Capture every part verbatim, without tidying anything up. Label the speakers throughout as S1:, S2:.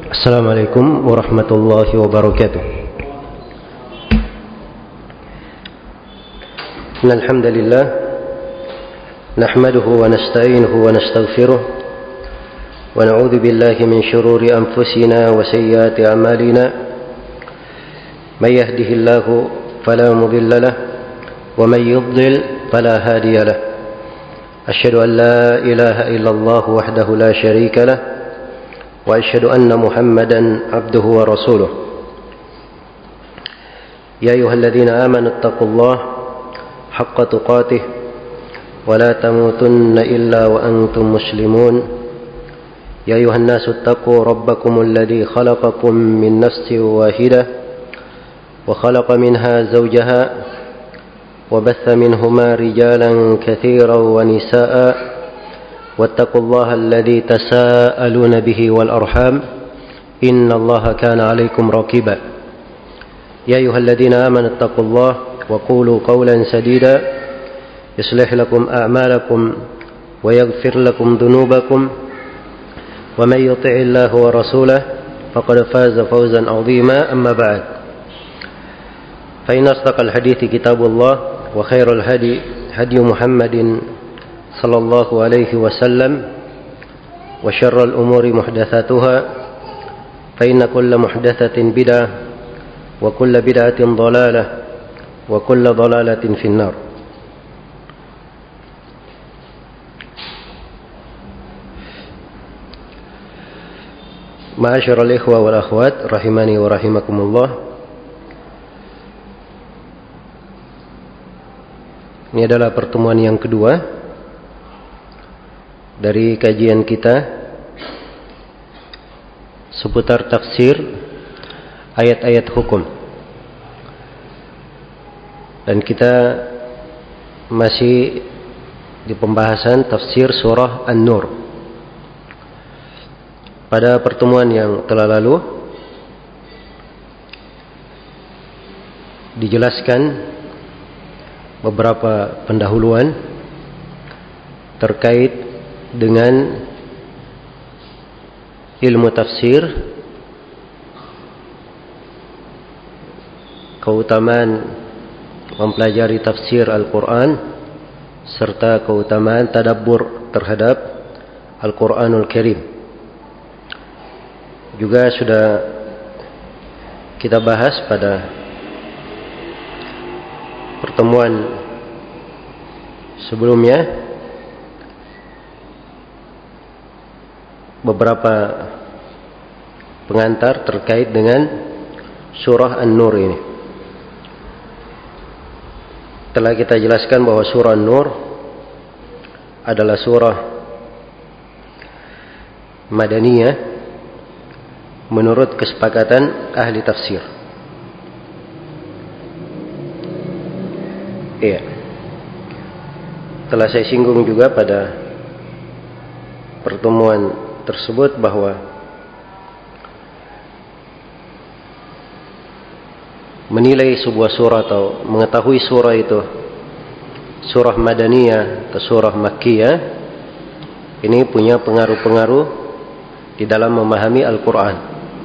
S1: Assalamualaikum warahmatullahi wabarakatuh. Innal hamdalillah nahmaduhu wa nasta'inuhu wa nastaghfiruh wa na'udzu billahi min shururi anfusina wa sayyiati a'malina. May yahdihillahu fala mudilla lahu wa may yudlil fala hadiya lahu. Asyhadu an la ilaha illallah wahdahu la syarika lahu وأشهد أن محمدا عبده ورسوله يا أيها الذين آمنوا اتقوا الله حق تقاته ولا تموتن إلا وأنتم مسلمون يا أيها الناس اتقوا ربكم الذي خلقكم من نفس واحدة وخلق منها زوجها وبث منهما رجالا كثيرا ونساء واتقوا الله الذي تساءلون به والأرحام إن الله كان عليكم رقيبا يا أيها الذين آمنوا اتقوا الله وقولوا قولا سديدا يصلح لكم أعمالكم ويغفر لكم ذنوبكم ومن يطع الله ورسوله فقد فاز فوزا عظيما أما بعد فإن أصدق الحديث كتاب الله وخير الهدي هدي محمد صلى الله عليه وسلم وشر الأمور محدثاتها فإن كل محدثة بدعة وكل بدعة ضلالة وكل ضلالة في النار. معاشر الإخوة والأخوات rahimani wa rahimakumullah. Ini adalah pertemuan yang kedua dari kajian kita seputar tafsir ayat-ayat hukum, dan kita masih di pembahasan tafsir surah An-Nur. Pada pertemuan yang telah lalu dijelaskan beberapa pendahuluan terkait dengan ilmu tafsir, keutamaan mempelajari tafsir Al-Quran, serta keutamaan tadabbur terhadap Al-Quranul Karim. Juga sudah kita bahas pada pertemuan sebelumnya beberapa pengantar terkait dengan surah An-Nur ini. Telah kita jelaskan bahwa surah An-Nur adalah surah Madaniyah menurut kesepakatan ahli tafsir. Iya. Telah saya singgung juga pada pertemuan tersebut bahwa menilai sebuah surah atau mengetahui surah itu surah Madaniyah atau surah Makkiyah ini punya pengaruh-pengaruh di dalam memahami Al-Quran,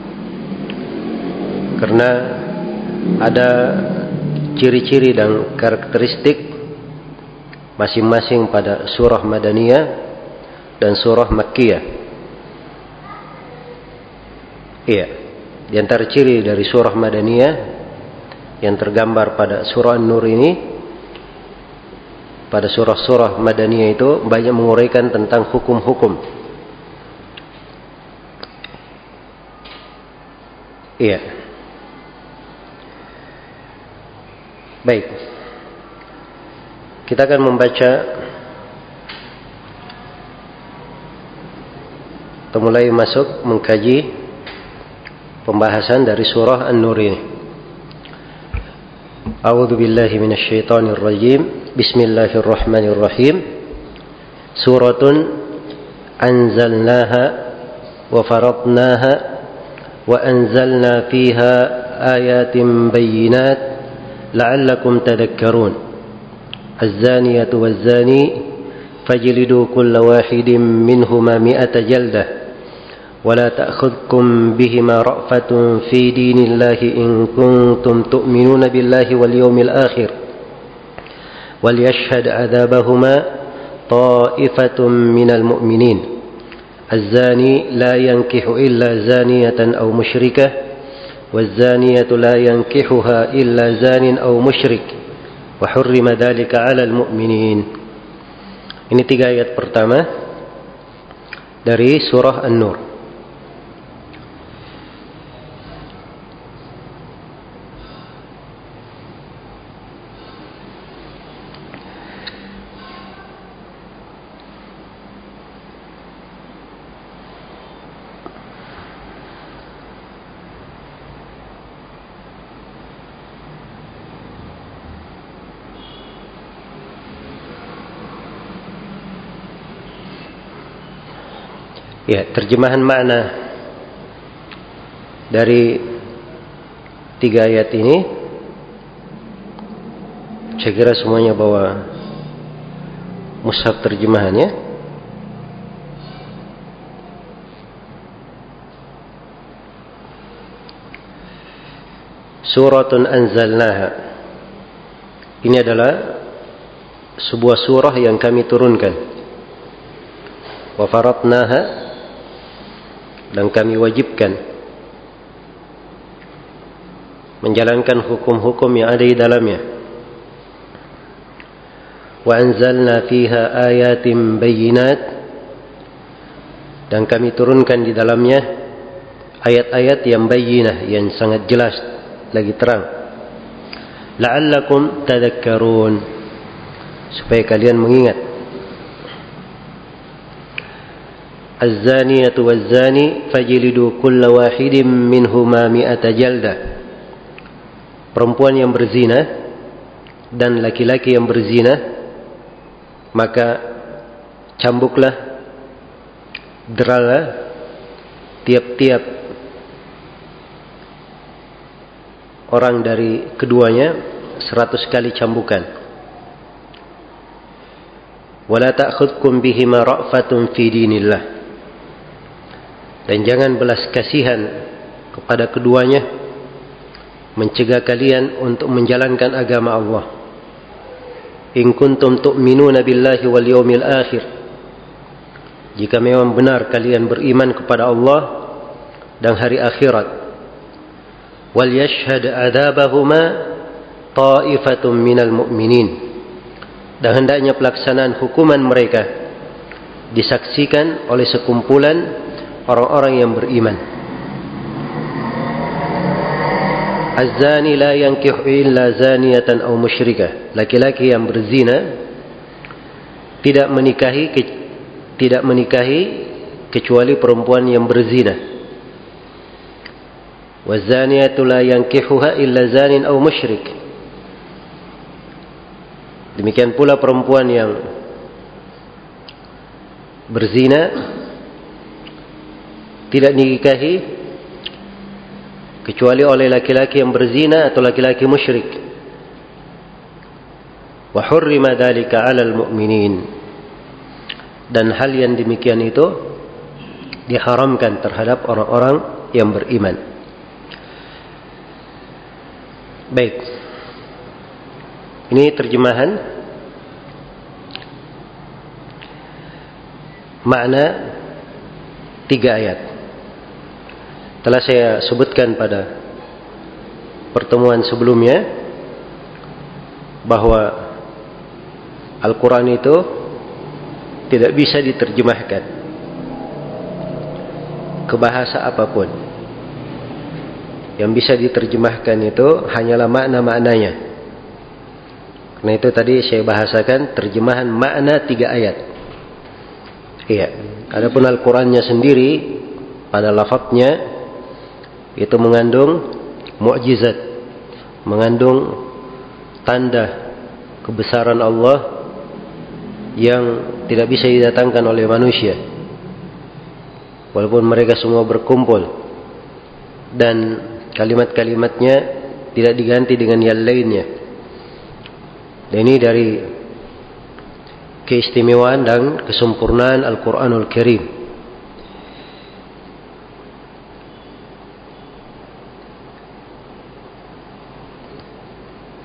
S1: karena ada ciri-ciri dan karakteristik masing-masing pada surah Madaniyah dan surah Makkiyah. Iya, di antara ciri dari surah Madaniyah yang tergambar pada surah An-Nur ini, pada surah-surah Madaniyah itu banyak menguraikan tentang hukum-hukum. Iya. Baik. Kita akan membaca atau mulai masuk mengkaji pembahasan dari surah An-Nur ini. A'udzu billahi minasy syaithanir rajim. Bismillahirrahmanirrahim. Suratun anzalnaha wa faradnaha wa anzalna fiha ayatin bayyinat la'allakum tadhakkarun. Az-zaniyatu waz-zani fajlidu kulla wahidin minhuma mi'ata jaldah ولا تأخذكم بهما رأفة في دين الله إن كنتم تؤمنون بالله واليوم الآخر وليشهد عذابهما طائفة من المؤمنين الزاني لا ينكح إلا زانية أو مشركة والزانية لا ينكحها إلا زان أو مشرك وحرم ذلك على المؤمنين. Ini tiga ayat pertama dari surah An-Nur. Ya, terjemahan makna dari tiga ayat ini saya kira semuanya bawa mushaf terjemahannya. Suratun anzalnaha. Ini adalah sebuah surah yang kami turunkan. Wa faradnaha, dan kami wajibkan menjalankan hukum-hukum yang ada di dalamnya. Wa anzalna fiha ayatin bayyinat, dan kami turunkan di dalamnya ayat-ayat yang bayyinah, yang sangat jelas, lagi terang. La'allakum tadhakkarun, supaya kalian mengingat. Az-zaniyatu waz-zani fajlidu kulla wahidin minhuma mi'ata jaldah. Perempuan yang berzina dan laki-laki yang berzina, maka cambuklah, deralah tiap-tiap orang dari keduanya seratus kali cambukan. Wala ta'khudkum bihima ra'fatun fi dinillah, dan jangan belas kasihan kepada keduanya mencegah kalian untuk menjalankan agama Allah. In kuntum tu'minuna billahi wal yawmil akhir, jika memang benar kalian beriman kepada Allah dan hari akhirat. Wal yashhad adzabahuma ta'ifatun minal mu'minin, dan hendaknya pelaksanaan hukuman mereka disaksikan oleh sekumpulan orang-orang yang beriman. Az-zani la yankihu illa zaniyatan aw musyrikah. Laki-laki yang berzina tidak menikahi tidak menikahi kecuali perempuan yang berzina. Waz-zaniyatu la yankihuha illa zanin aw musyrik. Demikian pula perempuan yang berzina tidak dinikahi kecuali oleh laki-laki yang berzina atau laki-laki musyrik. Wa hurrima dzalika 'alal mu'minin, dan hal yang demikian itu diharamkan terhadap orang-orang yang beriman. Baik. Ini terjemahan makna tiga ayat. Telah saya sebutkan pada pertemuan sebelumnya bahwa Al-Quran itu tidak bisa diterjemahkan ke bahasa apapun. Yang bisa diterjemahkan itu hanyalah makna-maknanya. Karena itu tadi saya bahasakan terjemahan makna tiga ayat. Iya. Adapun Al-Qurannya sendiri pada lafadznya itu mengandung mukjizat, mengandung tanda kebesaran Allah yang tidak bisa didatangkan oleh manusia, walaupun mereka semua berkumpul, dan kalimat-kalimatnya tidak diganti dengan yang lainnya. Dan ini dari keistimewaan dan kesempurnaan Al-Quranul Karim.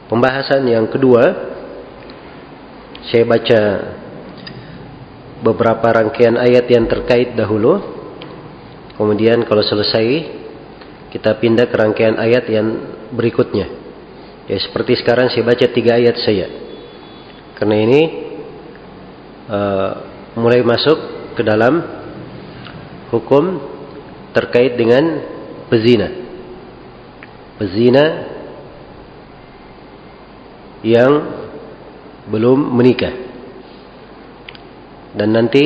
S1: Pembahasan yang kedua, saya baca beberapa rangkaian ayat yang terkait dahulu. Kemudian kalau selesai, kita pindah ke rangkaian ayat yang berikutnya. Ya, seperti sekarang saya baca tiga ayat saja. Karena ini uh, mulai masuk ke dalam hukum terkait dengan pezina. Pezina yang belum menikah. Dan nanti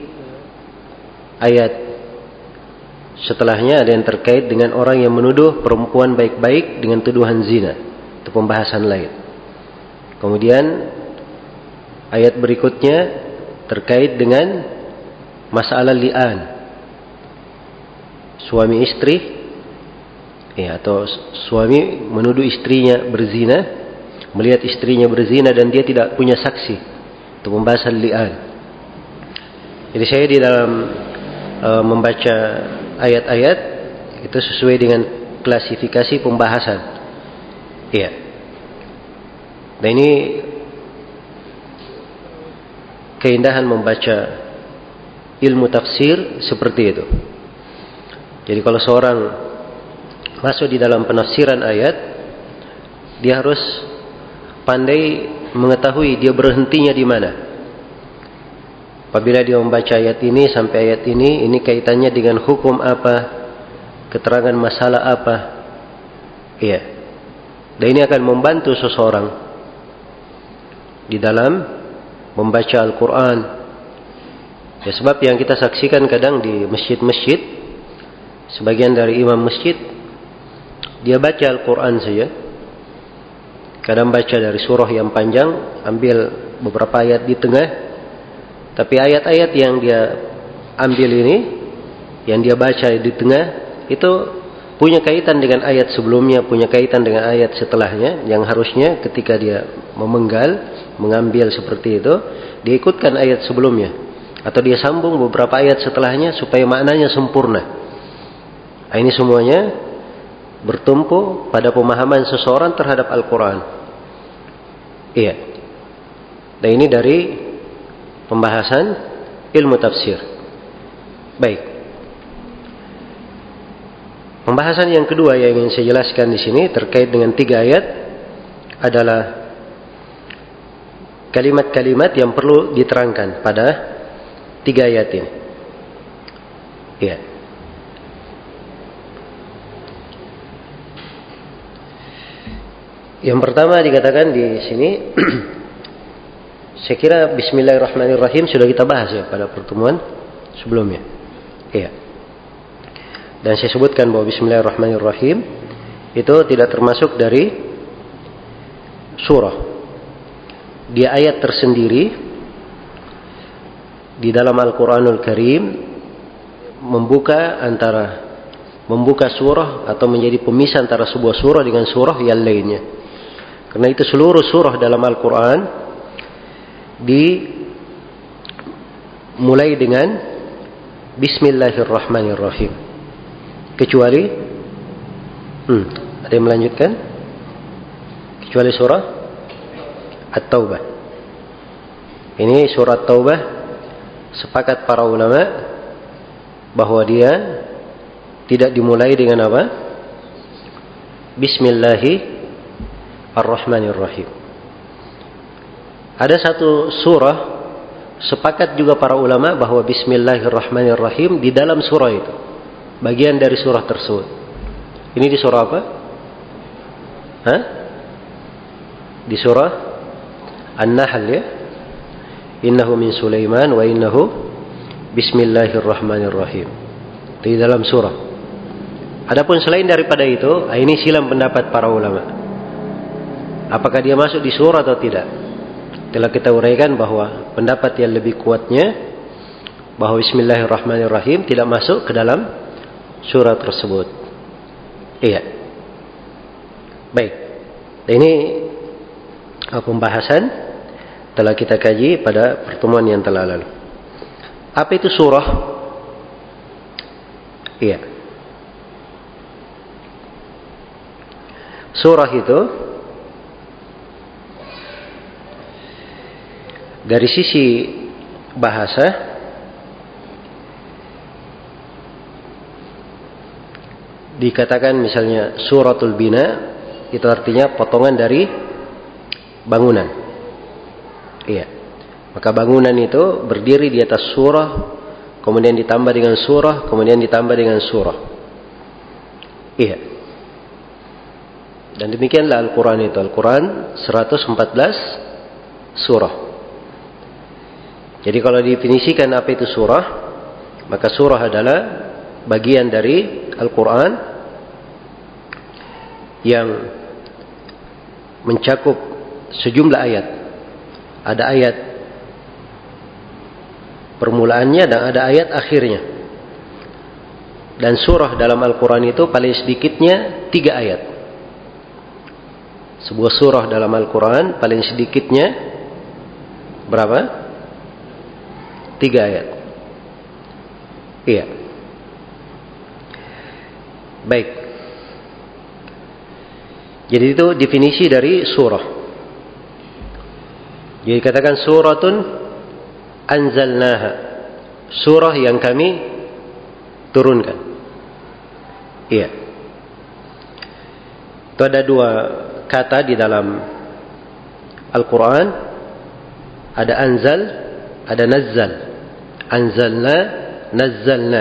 S1: ayat setelahnya ada yang terkait dengan orang yang menuduh perempuan baik-baik dengan tuduhan zina. Itu pembahasan lain. Kemudian ayat berikutnya terkait dengan masalah li'an. Suami istri, ya, atau suami menuduh istrinya berzina, melihat istrinya berzina dan dia tidak punya saksi. Itu pembahasan li'an. Jadi saya di dalam e, membaca ayat-ayat itu sesuai dengan klasifikasi pembahasan. Iya. Nah, ini keindahan membaca ilmu tafsir seperti itu. Jadi kalau seorang masuk di dalam penafsiran ayat, dia harus pandai mengetahui dia berhentinya di mana. Apabila dia membaca ayat ini sampai ayat ini, ini kaitannya dengan hukum apa, keterangan masalah apa. Iya. Dan ini akan membantu seseorang di dalam membaca Al-Quran. Ya, sebab yang kita saksikan kadang di masjid-masjid, sebagian dari imam masjid, dia baca Al-Quran saja. Kadang baca dari surah yang panjang, ambil beberapa ayat di tengah. Tapi ayat-ayat yang dia ambil ini, yang dia baca di tengah, itu punya kaitan dengan ayat sebelumnya, punya kaitan dengan ayat setelahnya, yang harusnya ketika dia memenggal, mengambil seperti itu, dia ikutkan ayat sebelumnya. Atau dia sambung beberapa ayat setelahnya supaya maknanya sempurna. Nah, ini semuanya bertumpu pada pemahaman seseorang terhadap Al-Quran. Iya. Dan ini dari pembahasan ilmu tafsir. Baik. Pembahasan yang kedua yang ingin saya jelaskan di sini terkait dengan tiga ayat adalah kalimat-kalimat yang perlu diterangkan pada tiga ayat ini. Iya. Yang pertama dikatakan di sini, saya kira Bismillahirrahmanirrahim sudah kita bahas ya pada pertemuan sebelumnya. Iya. Dan saya sebutkan bahwa Bismillahirrahmanirrahim itu tidak termasuk dari surah. Dia ayat tersendiri di dalam Al-Quranul Karim, membuka antara membuka surah atau menjadi pemisah antara sebuah surah dengan surah yang lainnya. Karena itu seluruh surah dalam Al-Quran dimulai dengan Bismillahirrahmanirrahim. Kecuali hmm, ada yang melanjutkan? Kecuali surah At-Taubah. Ini surah At-Taubah, sepakat para ulama bahwa dia tidak dimulai dengan apa? Bismillahirrahmanirrahim. Ada satu surah sepakat juga para ulama bahwa Bismillahirrahmanirrahim di dalam surah itu, bagian dari surah tersebut. Ini di surah apa? Hah? Di surah An-Nahl ya. Innahu min Sulaiman wa innahu Bismillahirrahmanirrahim. Di dalam surah. Adapun selain daripada itu, ini silam pendapat para ulama. Apakah dia masuk di surah atau tidak? Telah kita uraikan bahwa pendapat yang lebih kuatnya bahwa Bismillahirrahmanirrahim tidak masuk ke dalam surah tersebut. Iya. Baik. Ini pembahasan telah kita kaji pada pertemuan yang telah lalu. Apa itu surah? Iya. Surah itu dari sisi bahasa, dikatakan misalnya suratul bina, itu artinya potongan dari bangunan. Iya. Maka bangunan itu berdiri di atas surah, kemudian ditambah dengan surah, kemudian ditambah dengan surah. Iya. Dan demikianlah Al-Quran itu. Al-Quran seratus empat belas surah. Jadi kalau definisikan apa itu surah, maka surah adalah bagian dari Al-Quran yang mencakup sejumlah ayat. Ada ayat permulaannya dan ada ayat akhirnya. Dan surah dalam Al-Quran itu paling sedikitnya tiga ayat. Sebuah surah dalam Al-Quran paling sedikitnya berapa? Tiga ayat. Iya. Baik. Jadi itu definisi dari surah. Jadi katakan suratun anzalnaha, surah yang kami turunkan. Iya. Itu ada dua kata di dalam Al-Quran. Ada anzal, ada nazzal. Anzalna, nazzalna.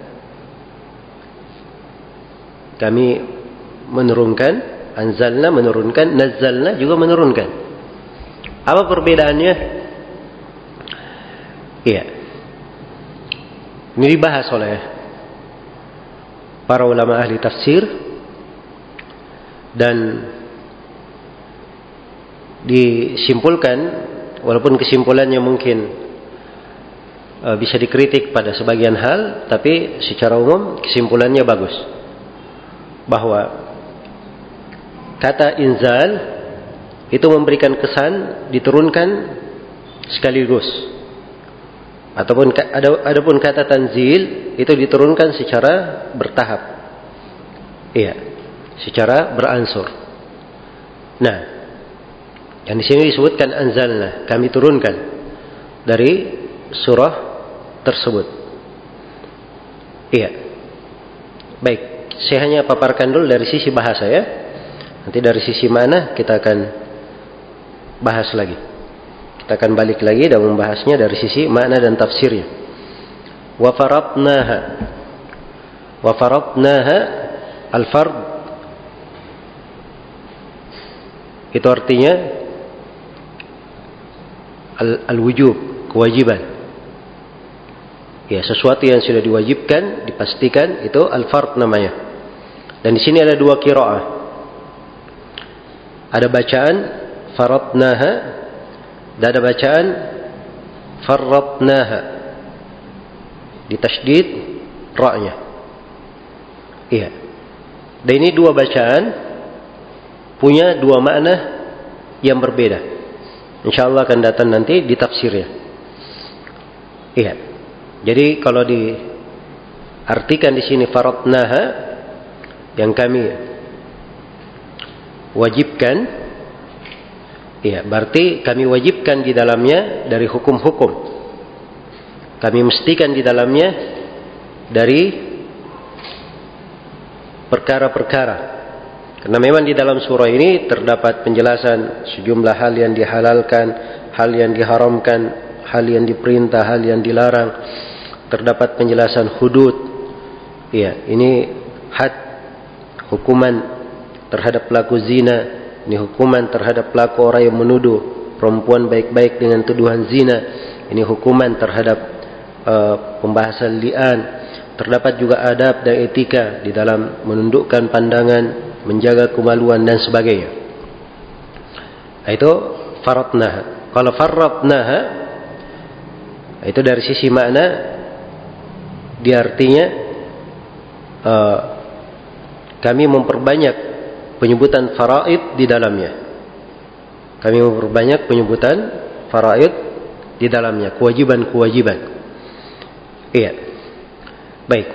S1: Kami menurunkan, anzalna menurunkan, nazzalna juga menurunkan. Apa perbedaannya? Iya. Ini dibahas oleh para ulama ahli tafsir dan disimpulkan, walaupun kesimpulannya mungkin uh, bisa dikritik pada sebagian hal, tapi secara umum kesimpulannya bagus, bahwa kata inzal itu memberikan kesan diturunkan sekaligus, ataupun ada adapun kata tanzil itu diturunkan secara bertahap, iya, secara beransur. Nah, yang di sini disebutkan anzalna, kami turunkan dari surah tersebut. Iya. Baik, saya hanya paparkan dulu dari sisi bahasa ya. Nanti dari sisi mana kita akan bahas lagi. Kita akan balik lagi dan membahasnya dari sisi makna dan tafsirnya. Wa faradnaha. Wa faradnaha al-fard itu artinya al-wujub, kewajiban. Ya, sesuatu yang sudah diwajibkan, dipastikan, itu al-fard namanya. Dan di sini ada dua qiraah. Ada bacaan faradnaha dan ada bacaan farradnaha. Ditasydid ra-nya. Iya. Dan ini dua bacaan punya dua makna yang berbeda. InsyaAllah akan datang nanti di tafsirnya. Iya. Jadi kalau diartikan di sini faradnaha, yang kami wajibkan, iya, berarti kami wajibkan di dalamnya dari hukum-hukum. Kami mestikan di dalamnya dari perkara-perkara. Karena memang di dalam surah ini terdapat penjelasan sejumlah hal yang dihalalkan, hal yang diharamkan, hal yang diperintah, hal yang dilarang. Terdapat penjelasan hudud. Iya, ini had, hukuman terhadap pelaku zina. Ini hukuman terhadap pelaku orang yang menuduh perempuan baik-baik dengan tuduhan zina. Ini hukuman terhadap uh, pembahasan li'an. Terdapat juga adab dan etika di dalam menundukkan pandangan, menjaga kemaluan dan sebagainya. Itu faradnaha. Kalau faradnaha itu dari sisi makna dia artinya uh, kami memperbanyak penyebutan faraid di dalamnya. Kami memperbanyak penyebutan faraid di dalamnya, kewajiban-kewajiban. Iya. Baik.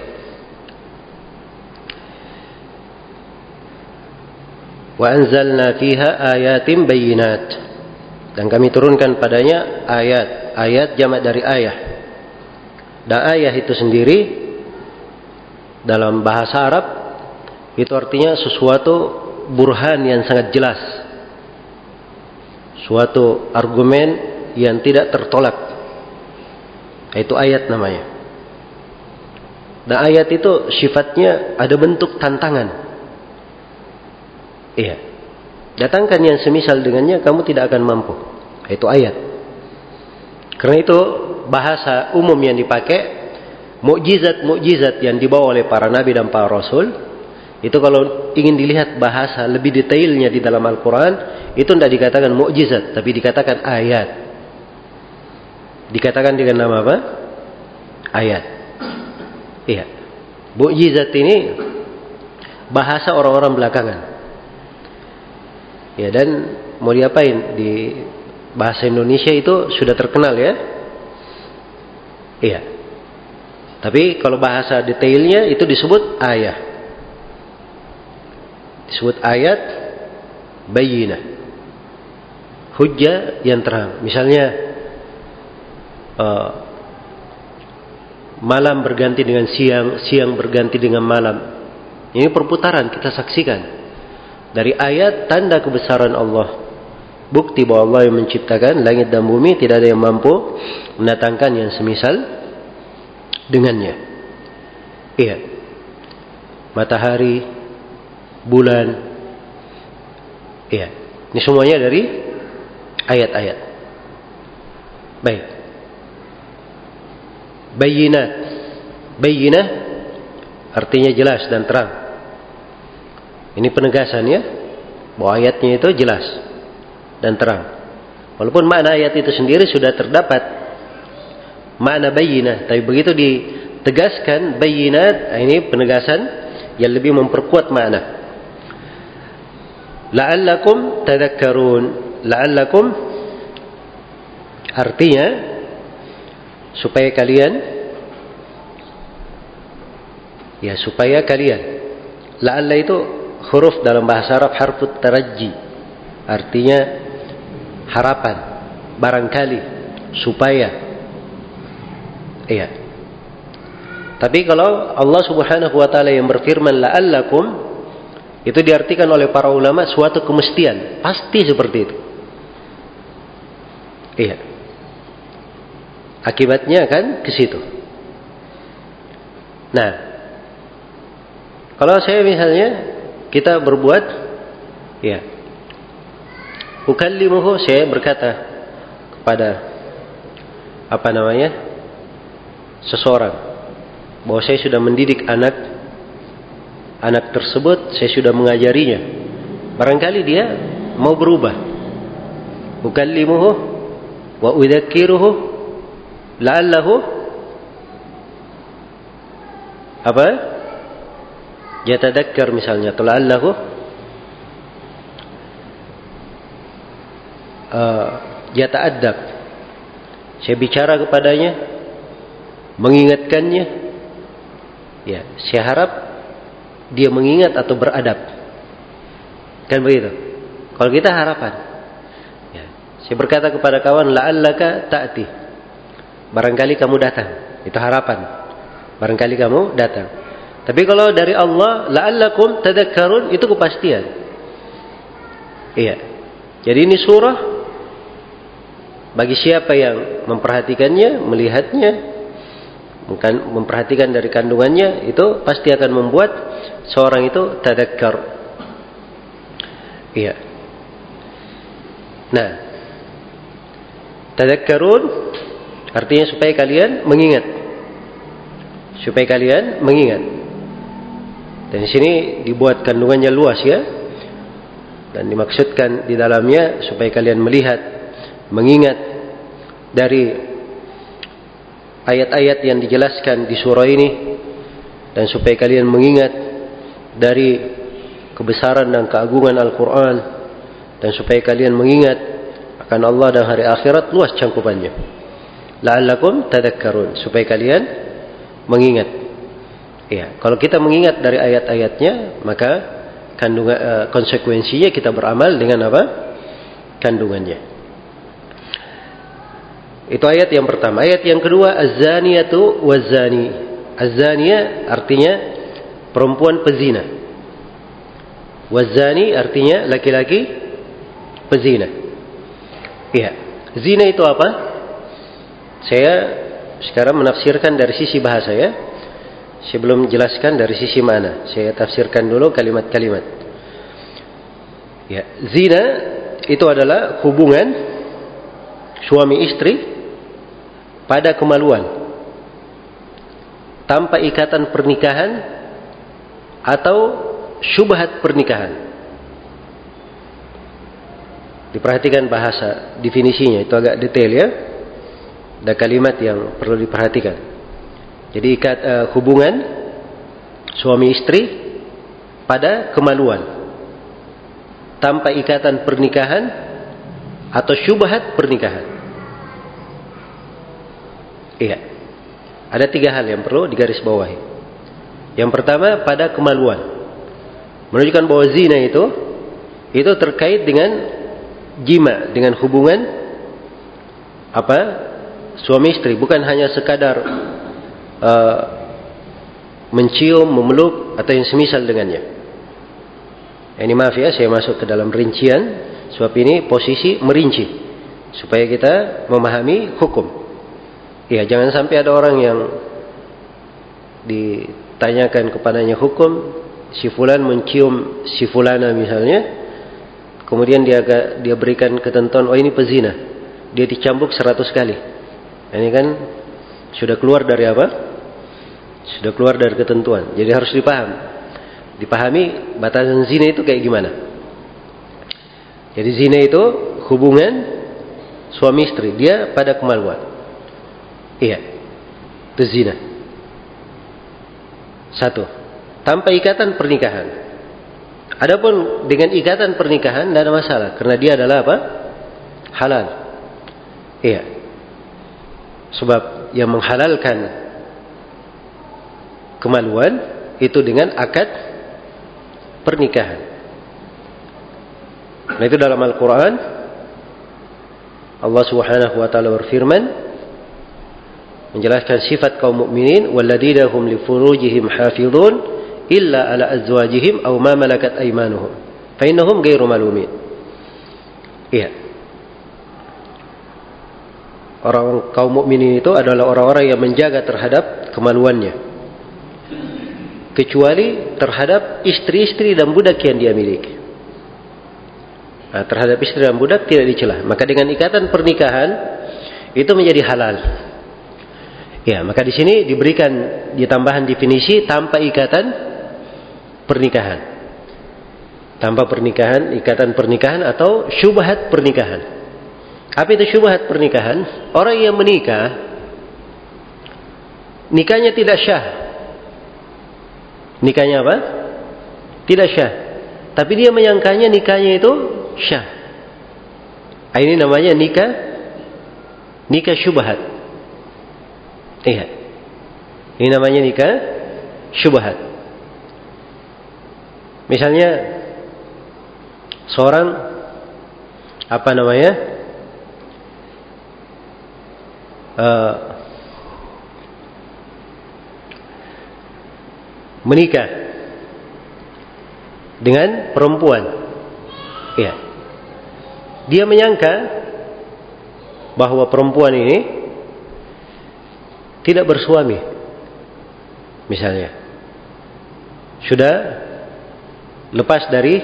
S1: Wa anzalna fiha ayatin bayyinat. Dan kami turunkan padanya ayat. Ayat jamak dari ayah. Dan ayah itu sendiri dalam bahasa Arab itu artinya sesuatu burhan yang sangat jelas. Suatu argumen yang tidak tertolak. Itu ayat namanya. Dan ayat itu sifatnya ada bentuk tantangan. Iya. Datangkan yang semisal dengannya, kamu tidak akan mampu. Itu ayat. Karena itu bahasa umum yang dipakai, mukjizat-mukjizat yang dibawa oleh para nabi dan para rasul, itu kalau ingin dilihat bahasa lebih detailnya di dalam Al-Quran, itu tidak dikatakan mukjizat, tapi dikatakan ayat. Dikatakan dengan nama apa? Ayat. Iya. Mukjizat ini bahasa orang-orang belakangan. Ya, dan mau diapain di bahasa Indonesia itu sudah terkenal ya. Iya. Tapi kalau bahasa detailnya itu disebut ayat. Disebut ayat bayyinah. Hujjah yang terang. Misalnya uh, malam berganti dengan siang, siang berganti dengan malam. Ini perputaran kita saksikan. Dari ayat tanda kebesaran Allah. Bukti bahwa Allah yang menciptakan langit dan bumi, tidak ada yang mampu mendatangkan yang semisal dengannya. Iya. Matahari, bulan. Iya. Ini semuanya dari ayat-ayat. Baik. Bayyinat. Bayyinah artinya jelas dan terang. Ini penegasannya bahwa ayatnya itu jelas dan terang. Walaupun makna ayat itu sendiri sudah terdapat makna bayyinah, tapi begitu ditegaskan bayyinat, ini penegasan yang lebih memperkuat makna. La'allakum tadhakkarun. La'allakum artinya supaya kalian, ya supaya kalian. La'alla itu huruf dalam bahasa Arab harfut taraji, artinya harapan, barangkali, supaya. Iya. Tapi kalau Allah Subhanahu wa taala yang berfirman la'allakum, itu diartikan oleh para ulama suatu kemestian, pasti seperti itu. Iya. Akibatnya kan ke situ. Nah, kalau saya misalnya kita berbuat, ya, ukallimuhu, saya berkata kepada apa namanya seseorang bahwa saya sudah mendidik anak anak tersebut, saya sudah mengajarinya. Barangkali dia mau berubah. Ukallimuhu wa udzakiruhu la'allahu apa? Yatadakkar misalnya, atau la'allahu uh, yata'addab. Saya bicara kepadanya, mengingatkannya. Ya, saya harap dia mengingat atau beradab. Kan begitu. Kalau kita harapan, ya, saya berkata kepada kawan, la'allaka ta'ti. Barangkali kamu datang. Itu harapan. Barangkali kamu datang. Tapi kalau dari Allah, la'allakum tadhakkarun, itu kepastian. Iya. Jadi ini surah bagi siapa yang memperhatikannya, melihatnya, memperhatikan dari kandungannya, itu pasti akan membuat seorang itu tadhakkar. Iya. Nah, tadhakkarun artinya supaya kalian mengingat. Supaya kalian mengingat. Dan di sini dibuat kandungannya luas ya. Dan dimaksudkan di dalamnya supaya kalian melihat, mengingat dari ayat-ayat yang dijelaskan di surah ini, dan supaya kalian mengingat dari kebesaran dan keagungan Al-Quran, dan supaya kalian mengingat akan Allah dan hari akhirat, luas cangkupannya. La'allakum tadhakkarun, supaya kalian mengingat. Ya, kalau kita mengingat dari ayat-ayatnya, maka kandungan uh, konsekuensinya kita beramal dengan apa? Kandungannya. Itu ayat yang pertama. Ayat yang kedua, az-zaniyatu waz-zani. Az-zaniyah artinya perempuan pezina. Waz-zani artinya laki-laki pezina. Iya. Zina itu apa? Saya sekarang menafsirkan dari sisi bahasa ya. Saya belum jelaskan dari sisi mana. Saya tafsirkan dulu kalimat-kalimat. Ya, zina itu adalah hubungan suami istri pada kemaluan, tanpa ikatan pernikahan atau syubhat pernikahan. Diperhatikan bahasa definisinya, itu agak detail ya. Ada kalimat yang perlu diperhatikan. Jadi ikat uh, hubungan suami istri pada kemaluan tanpa ikatan pernikahan atau syubhat pernikahan. Iya. Ada tiga hal yang perlu digarisbawahi. Yang pertama, pada kemaluan. Menunjukkan bahwa zina itu itu terkait dengan jima, dengan hubungan apa? Suami istri, bukan hanya sekadar uh, mencium, memeluk atau yang semisal dengannya. Ini maaf ya, saya masuk ke dalam rincian, sebab ini posisi merinci supaya kita memahami hukum. Ya, jangan sampai ada orang yang ditanyakan kepadanya hukum, si fulan mencium si fulana misalnya, kemudian dia dia berikan ketentuan, oh ini pezina, dia dicambuk seratus kali. Ini kan sudah keluar dari apa? Sudah keluar dari ketentuan. Jadi harus dipaham, dipahami batasan zina itu kayak gimana. Jadi zina itu hubungan suami istri, dia pada kemaluan. Iya, itu zina. Satu, tanpa ikatan pernikahan. Adapun dengan ikatan pernikahan tidak ada masalah, karena dia adalah apa? Halal. Iya. Sebab yang menghalalkan kemaluan itu dengan akad pernikahan. Nah, itu dalam Al-Quran Allah Subhanahu wa ta'ala berfirman menjelaskan sifat kaum mukminin, walladzina hum li furujihim hafizun illa ala azwajihim aw ma malakat aymanuhum fa innahum ghairu malumin. Iya. Orang kaum mukminin itu adalah orang-orang yang menjaga terhadap kemaluannya, kecuali terhadap istri-istri dan budak yang dia miliki. Nah, terhadap istri dan budak tidak dicela. Maka dengan ikatan pernikahan itu menjadi halal. Ya, maka di sini diberikan ditambahan definisi tanpa ikatan pernikahan. Tanpa pernikahan, ikatan pernikahan atau syubhat pernikahan. Apa itu syubhat pernikahan? Orang yang menikah, nikahnya tidak syah. Nikahnya apa? Tidak syah. Tapi dia menyangkanya nikahnya itu syah. Ini namanya nikah, nikah syubhat. Iya. Ini namanya nikah syubhat. Misalnya seorang apa namanya? Uh, menikah dengan perempuan, ya, dia menyangka bahwa perempuan ini tidak bersuami, misalnya sudah lepas dari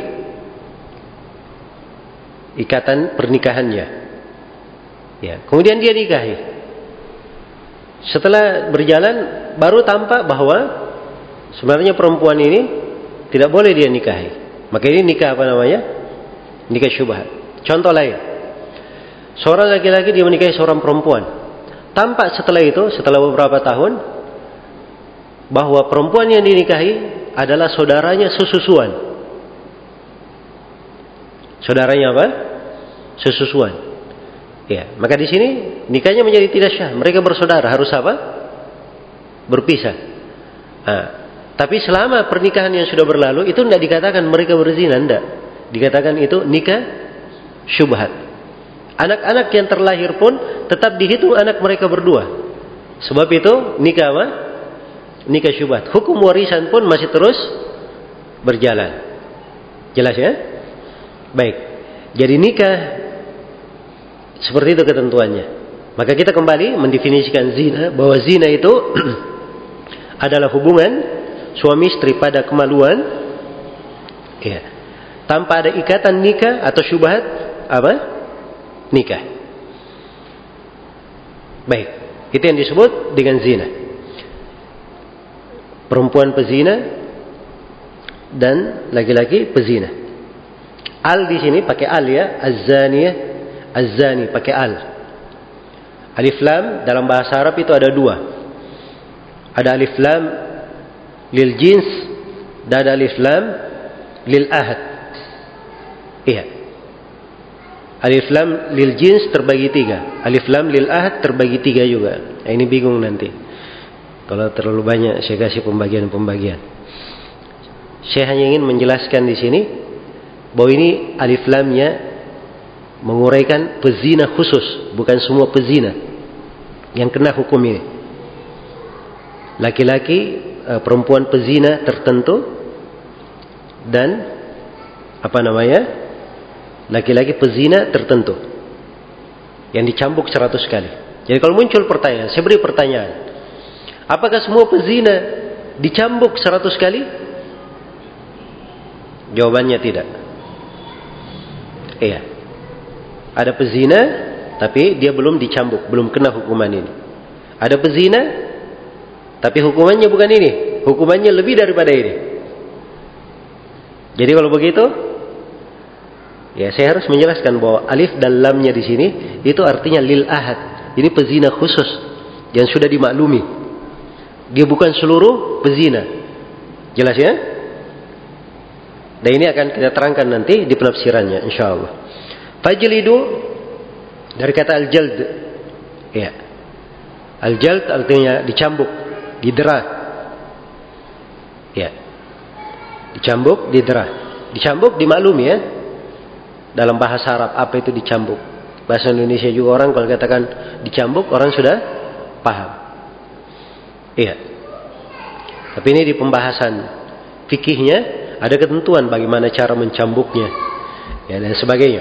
S1: ikatan pernikahannya, ya, kemudian dia nikahi. Setelah berjalan baru tampak bahwa sebenarnya perempuan ini tidak boleh dia nikahi. Maka ini nikah apa namanya? Nikah syubhat. Contoh lain, seorang laki-laki dia menikahi seorang perempuan. Tampak setelah itu, setelah beberapa tahun, bahwa perempuan yang dinikahi adalah saudaranya sesusuan. Saudaranya apa? Sesusuan. Ya, maka di sini nikahnya menjadi tidak syah. Mereka bersaudara, harus apa? Berpisah. Nah, tapi selama pernikahan yang sudah berlalu itu tidak dikatakan mereka berzina, tidak. Dikatakan itu nikah syubhat. Anak-anak yang terlahir pun tetap dihitung anak mereka berdua. Sebab itu nikah apa? Nikah syubhat. Hukum warisan pun masih terus berjalan. Jelas ya? Baik. Jadi nikah seperti itu ketentuannya. Maka kita kembali mendefinisikan zina, bahwa zina itu adalah hubungan suami istri pada kemaluan, ya, tanpa ada ikatan nikah atau syubhat apa? Nikah. Baik, itu yang disebut dengan zina. Perempuan pezina dan laki-laki pezina. Al di sini pakai al ya, az-zaniyah, az-zani pakai al. Alif lam dalam bahasa Arab itu ada dua. Ada alif lam lil jins dan ada alif lam lil ahad. Iya. Alif lam lil jins terbagi tiga. Alif lam lil ahad terbagi tiga juga. Nah, ini bingung nanti. Kalau terlalu banyak saya kasih pembagian-pembagian. Saya hanya ingin menjelaskan di sini bahwa ini alif lamnya menguraikan pezina khusus, bukan semua pezina yang kena hukum ini. Laki-laki, perempuan pezina tertentu dan apa namanya? Laki-laki pezina tertentu yang dicambuk seratus kali. Jadi kalau muncul pertanyaan, saya beri pertanyaan, apakah semua pezina dicambuk seratus kali? Jawabannya tidak. Iya. Ada pezina tapi dia belum dicambuk, belum kena hukuman ini. Ada pezina tapi hukumannya bukan ini, hukumannya lebih daripada ini. Jadi kalau begitu, ya, saya harus menjelaskan bahwa alif dan lamnya di sini itu artinya lil ahad. Ini pezina khusus yang sudah dimaklumi. Dia bukan seluruh pezina. Jelas ya? Dan ini akan kita terangkan nanti di penafsirannya insyaallah. Fajlidu dari kata al-jald. Ya. Al-jald artinya dicambuk, didera. Ya. Dicambuk, didera. Dicambuk dimaklumi ya. Dalam bahasa Arab apa itu dicambuk. Bahasa Indonesia juga orang kalau katakan dicambuk orang sudah paham. Iya. Tapi ini di pembahasan fikihnya ada ketentuan bagaimana cara mencambuknya, ya, dan sebagainya.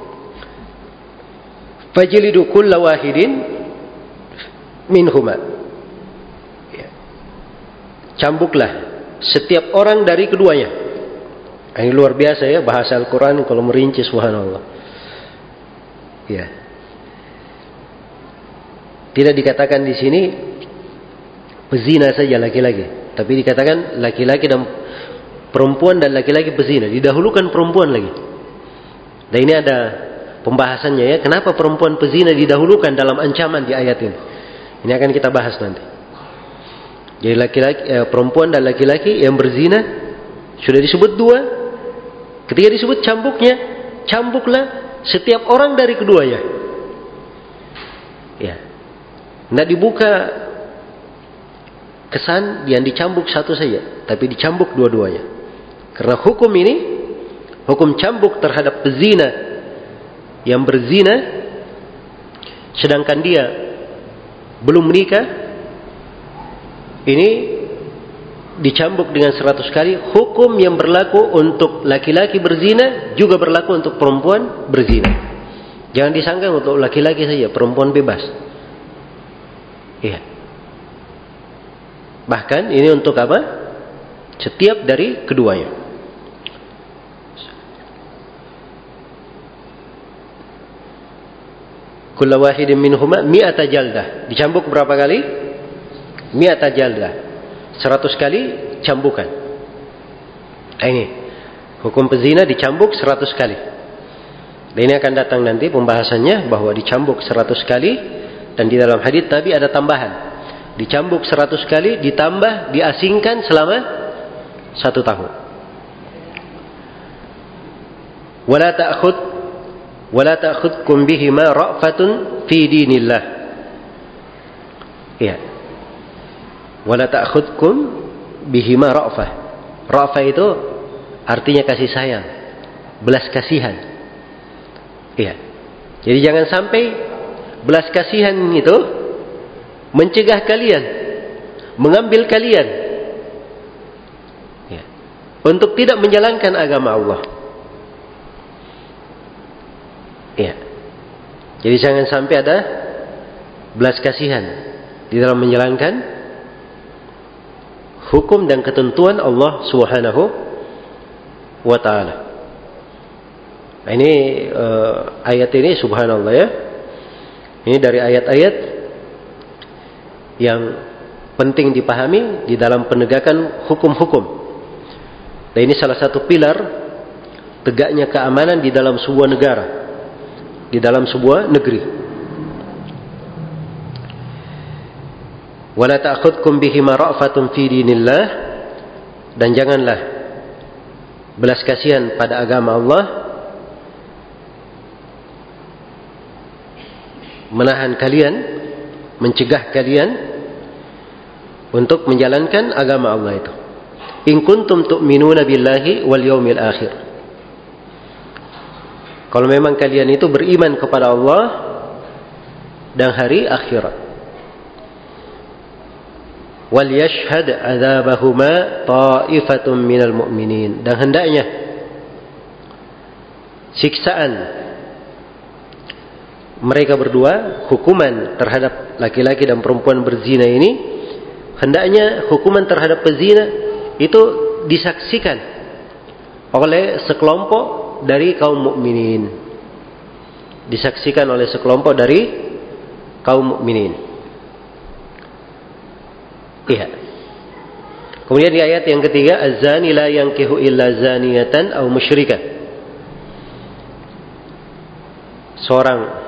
S1: Fajlidu kulla wahidin minhuma. Ya. Cambuklah setiap orang dari keduanya. Ini luar biasa ya bahasa Al-Quran kalau merinci, subhanallah. Ya. Tidak dikatakan di sini pezina saja laki-laki, tapi dikatakan laki-laki dan perempuan dan laki-laki pezina. Didahulukan perempuan lagi. Dan ini ada pembahasannya ya, kenapa perempuan pezina didahulukan dalam ancaman di ayat ini. Ini akan kita bahas nanti. Jadi laki-laki, eh, perempuan dan laki-laki yang berzina sudah disebut dua. Ketika disebut cambuknya, cambuklah setiap orang dari keduanya. Ya. Tidak dibuka kesan yang dicambuk satu saja, tapi dicambuk dua-duanya. Karena hukum ini, hukum cambuk terhadap pezina yang berzina, sedangkan dia belum menikah, ini dicambuk dengan seratus kali. Hukum yang berlaku untuk laki-laki berzina juga berlaku untuk perempuan berzina. Jangan disangka untuk laki-laki saja, perempuan bebas. Iya. Bahkan ini untuk apa? Setiap dari keduanya. Kullu wahidin minhuma mi'ata jaldah. Dicambuk berapa kali? Mi'ata jaldah. Seratus kali cambukan. Nah, ini hukum pezina dicambuk seratus kali. Dan ini akan datang nanti pembahasannya bahwa dicambuk seratus kali, dan di dalam hadits Nabi ada tambahan. Dicambuk seratus kali ditambah diasingkan selama satu tahun. Wala ta'khud wala ta'khudkum bihima ra'fatun fi dinillah. Ya. Wala ta'khudkum bihima ra'fah. Ra'fah itu artinya kasih sayang, belas kasihan. Iya. Jadi jangan sampai belas kasihan itu mencegah kalian, mengambil kalian ya, untuk tidak menjalankan agama Allah. Ya. Jadi jangan sampai ada belas kasihan di dalam menjalankan hukum dan ketentuan Allah Subhanahu wa taala. Nah, ini uh, ayat ini subhanallah ya. Ini dari ayat-ayat yang penting dipahami di dalam penegakan hukum-hukum. Dan ini salah satu pilar tegaknya keamanan di dalam sebuah negara, di dalam sebuah negeri. Wala ta'khudkum bihima ra'fatun fi dinillah, dan janganlah belas kasihan pada agama Allah menahan kalian, mencegah kalian untuk menjalankan agama Allah itu. In kuntum tu'minuna billahi wal yawmil akhir. Kalau memang kalian itu beriman kepada Allah dan hari akhirat. Wal yashhad adzabahuma ta'ifatun minal mu'minin, dan hendaknya siksaan mereka berdua, hukuman terhadap laki-laki dan perempuan berzina ini, hendaknya hukuman terhadap pezina itu disaksikan oleh sekelompok dari kaum mukminin. Disaksikan oleh sekelompok dari kaum mukminin. Iya. Kemudian di ayat yang ketiga, az-zani la yankihu illa zaniyatan aw musyrikah. Seorang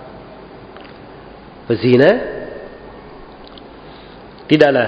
S1: pezina tidaklah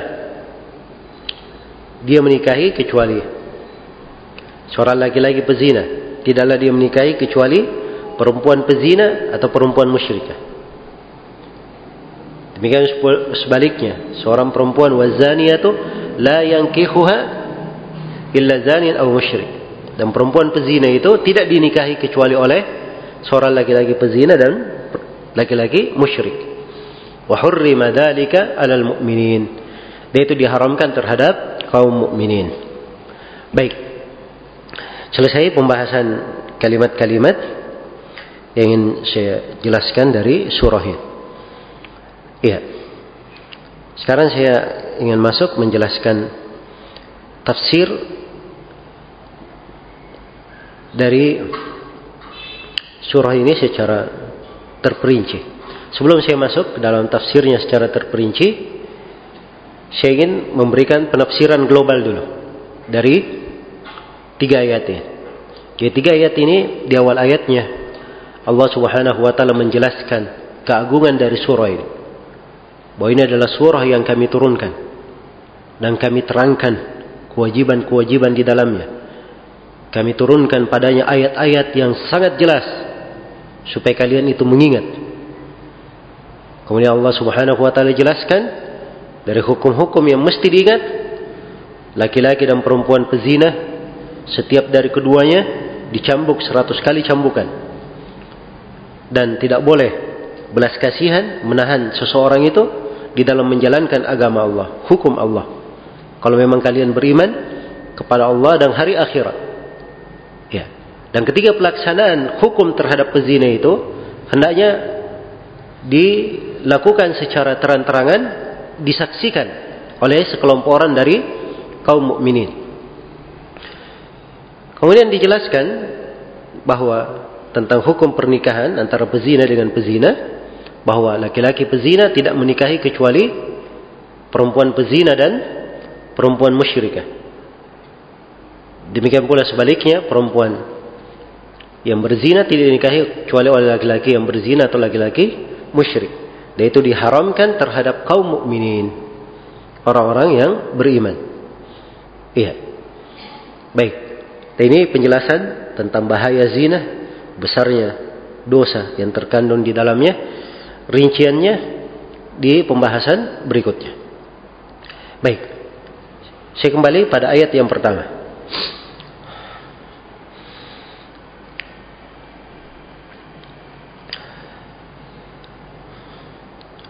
S1: dia menikahi kecuali, seorang laki-laki pezina tidaklah dia menikahi kecuali perempuan pezina atau perempuan musyrikah. Demikian sebaliknya, seorang perempuan wazaniyatu la yankihuha illa zanin aw musyrik, dan perempuan pezina itu tidak dinikahi kecuali oleh seorang laki-laki pezina dan laki-laki musyrik. Wa hurrima dzalika 'alal mu'minin. Dan itu diharamkan terhadap kaum mukminin. Baik. Selesai pembahasan kalimat-kalimat yang ingin saya jelaskan dari surah ini. Iya. Sekarang saya ingin masuk menjelaskan tafsir dari surah ini secara terperinci. Sebelum saya masuk ke dalam tafsirnya secara terperinci, saya ingin memberikan penafsiran global dulu dari tiga ayat ini. Jadi tiga ayat ini, di awal ayatnya Allah Subhanahu wa taala menjelaskan keagungan dari surah ini. Bahwa ini adalah surah yang kami turunkan dan kami terangkan kewajiban-kewajiban di dalamnya. Kami turunkan padanya ayat-ayat yang sangat jelas supaya kalian itu mengingat. Kemudian Allah Subhanahu wa taala jelaskan dari hukum-hukum yang mesti diingat. Laki-laki dan perempuan pezina, setiap dari keduanya dicambuk seratus kali cambukan. Dan tidak boleh belas kasihan menahan seseorang itu di dalam menjalankan agama Allah, hukum Allah. Kalau memang kalian beriman kepada Allah dan hari akhirat. Ya. Dan ketika pelaksanaan hukum terhadap pezina itu hendaknya dilakukan secara terang-terangan, disaksikan oleh sekelompok orang dari kaum mukminin. Kemudian dijelaskan bahwa tentang hukum pernikahan antara pezina dengan pezina, bahwa laki-laki pezina tidak menikahi kecuali perempuan pezina dan perempuan musyrikah. Demikian pula sebaliknya, perempuan yang berzina tidak dinikahi kecuali oleh laki-laki yang berzina atau laki-laki musyrik. Dan itu diharamkan terhadap kaum mukminin, orang-orang yang beriman. Iya. Baik. Ini penjelasan tentang bahaya zina, besarnya dosa yang terkandung di dalamnya. Rinciannya di pembahasan berikutnya. Baik. Saya kembali pada ayat yang pertama.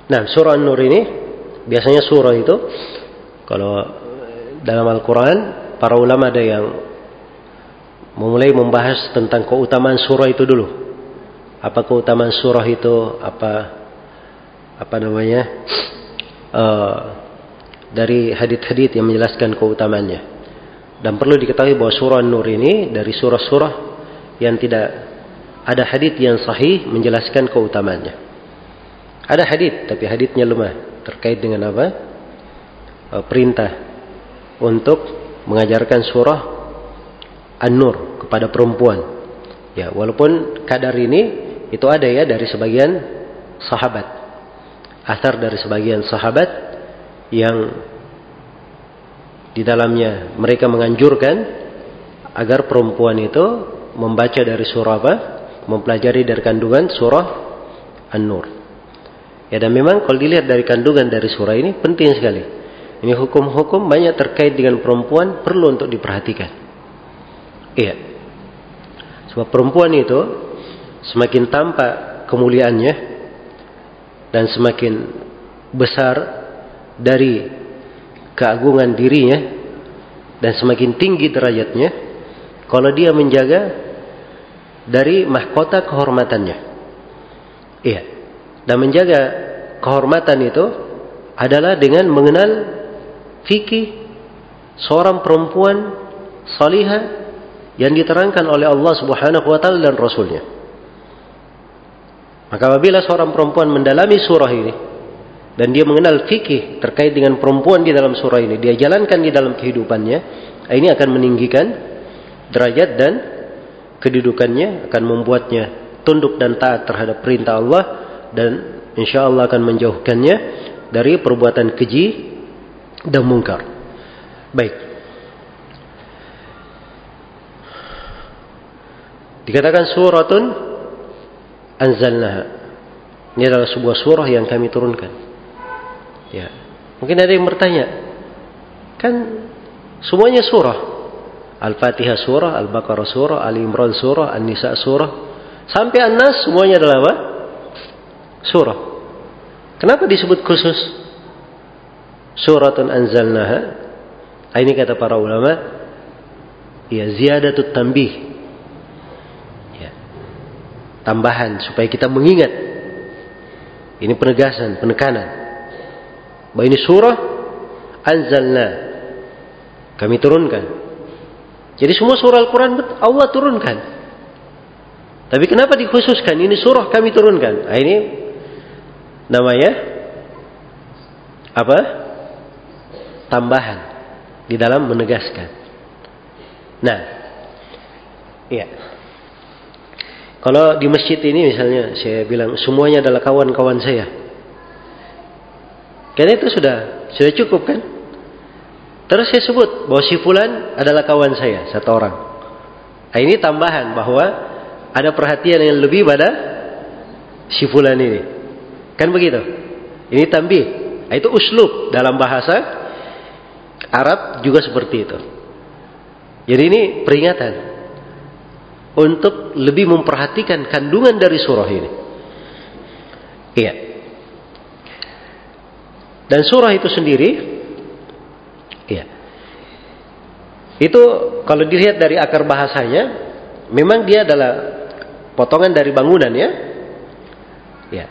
S1: Nah, surah An-Nur ini biasanya surah itu kalau dalam Al-Quran para ulama ada yang memulai membahas tentang keutamaan surah itu dulu. Apa keutamaan surah itu? Apa apa namanya? Uh, dari hadits-hadits yang menjelaskan keutamaannya. Dan perlu diketahui bahwa surah An-Nur ini dari surah-surah yang tidak ada hadits yang sahih menjelaskan keutamaannya. Ada hadits, tapi haditsnya lemah terkait dengan apa? Uh, perintah untuk mengajarkan surah An-Nur kepada perempuan. Ya, walaupun kadar ini itu ada ya dari sebagian sahabat. Athar dari sebagian sahabat yang di dalamnya mereka menganjurkan agar perempuan itu membaca dari surah apa? Mempelajari dari kandungan surah An-Nur. Ya, dan memang kalau dilihat dari kandungan dari surah ini penting sekali. Ini hukum-hukum banyak terkait dengan perempuan perlu untuk diperhatikan. Iya. Sebab perempuan itu semakin tampak kemuliaannya dan semakin besar dari keagungan dirinya dan semakin tinggi derajatnya kalau dia menjaga dari mahkota kehormatannya. Iya. Dan menjaga kehormatan itu adalah dengan mengenal fikih seorang perempuan salihah yang diterangkan oleh Allah Subhanahu wa taala dan Rasulnya. Maka apabila seorang perempuan mendalami surah ini dan dia mengenal fikih terkait dengan perempuan di dalam surah ini, dia jalankan di dalam kehidupannya, ini akan meninggikan derajat dan kedudukannya, akan membuatnya tunduk dan taat terhadap perintah Allah, dan insya Allah akan menjauhkannya dari perbuatan keji dan mungkar. Baik. Dikatakan suratun anzalnaha. Ini adalah sebuah surah yang kami turunkan. Ya. Mungkin ada yang bertanya, kan semuanya surah. Al-Fatihah surah, Al-Baqarah surah, Ali Imran surah, An-Nisa surah, sampai An-Nas semuanya adalah apa? Surah. Kenapa disebut khusus suratun anzalnaha? Ini kata para ulama, ya ziyadatut tanbih. Ya. Tambahan supaya kita mengingat. Ini penegasan, penekanan. Bahwa ini surah anzalna. Kami turunkan. Jadi semua surah Al-Quran Allah turunkan. Tapi kenapa dikhususkan? Ini surah kami turunkan. Nah, ini namanya apa? Tambahan di dalam menegaskan. Nah, iya. Kalau di masjid ini misalnya saya bilang semuanya adalah kawan-kawan saya. Karena itu sudah sudah cukup kan? Terus saya sebut bahwa si fulan adalah kawan saya, satu orang. Nah, ini tambahan bahwa ada perhatian yang lebih pada si fulan ini. Kan begitu? Ini tambih. Itu uslub dalam bahasa Arab juga seperti itu. Jadi ini peringatan untuk lebih memperhatikan kandungan dari surah ini. Iya. Dan surah itu sendiri, iya. Itu kalau dilihat dari akar bahasanya, memang dia adalah potongan dari bangunan ya. Ya.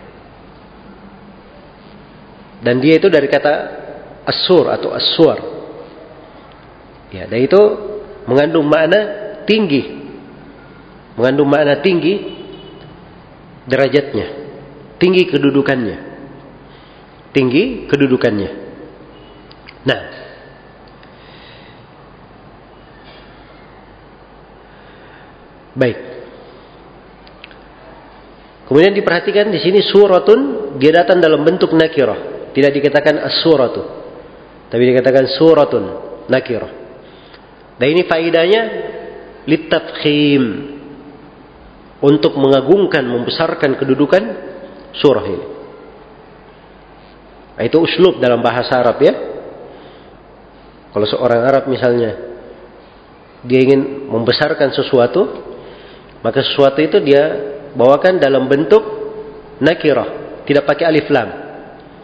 S1: Dan dia itu dari kata as-sur atau as-suar. Ya, dan itu mengandung makna tinggi. Mengandung makna tinggi derajatnya, tinggi kedudukannya. Tinggi kedudukannya. Nah, baik. Kemudian diperhatikan di sini suratun, dia datang dalam bentuk nakirah. Tidak dikatakan as-suratu, tapi dikatakan suratun nakirah. Dan ini faidahnya litafkhim, untuk mengagungkan, membesarkan kedudukan surah ini. Nah, itu uslub dalam bahasa Arab ya. Kalau seorang Arab misalnya dia ingin membesarkan sesuatu, maka sesuatu itu dia bawakan dalam bentuk nakirah, tidak pakai alif lam.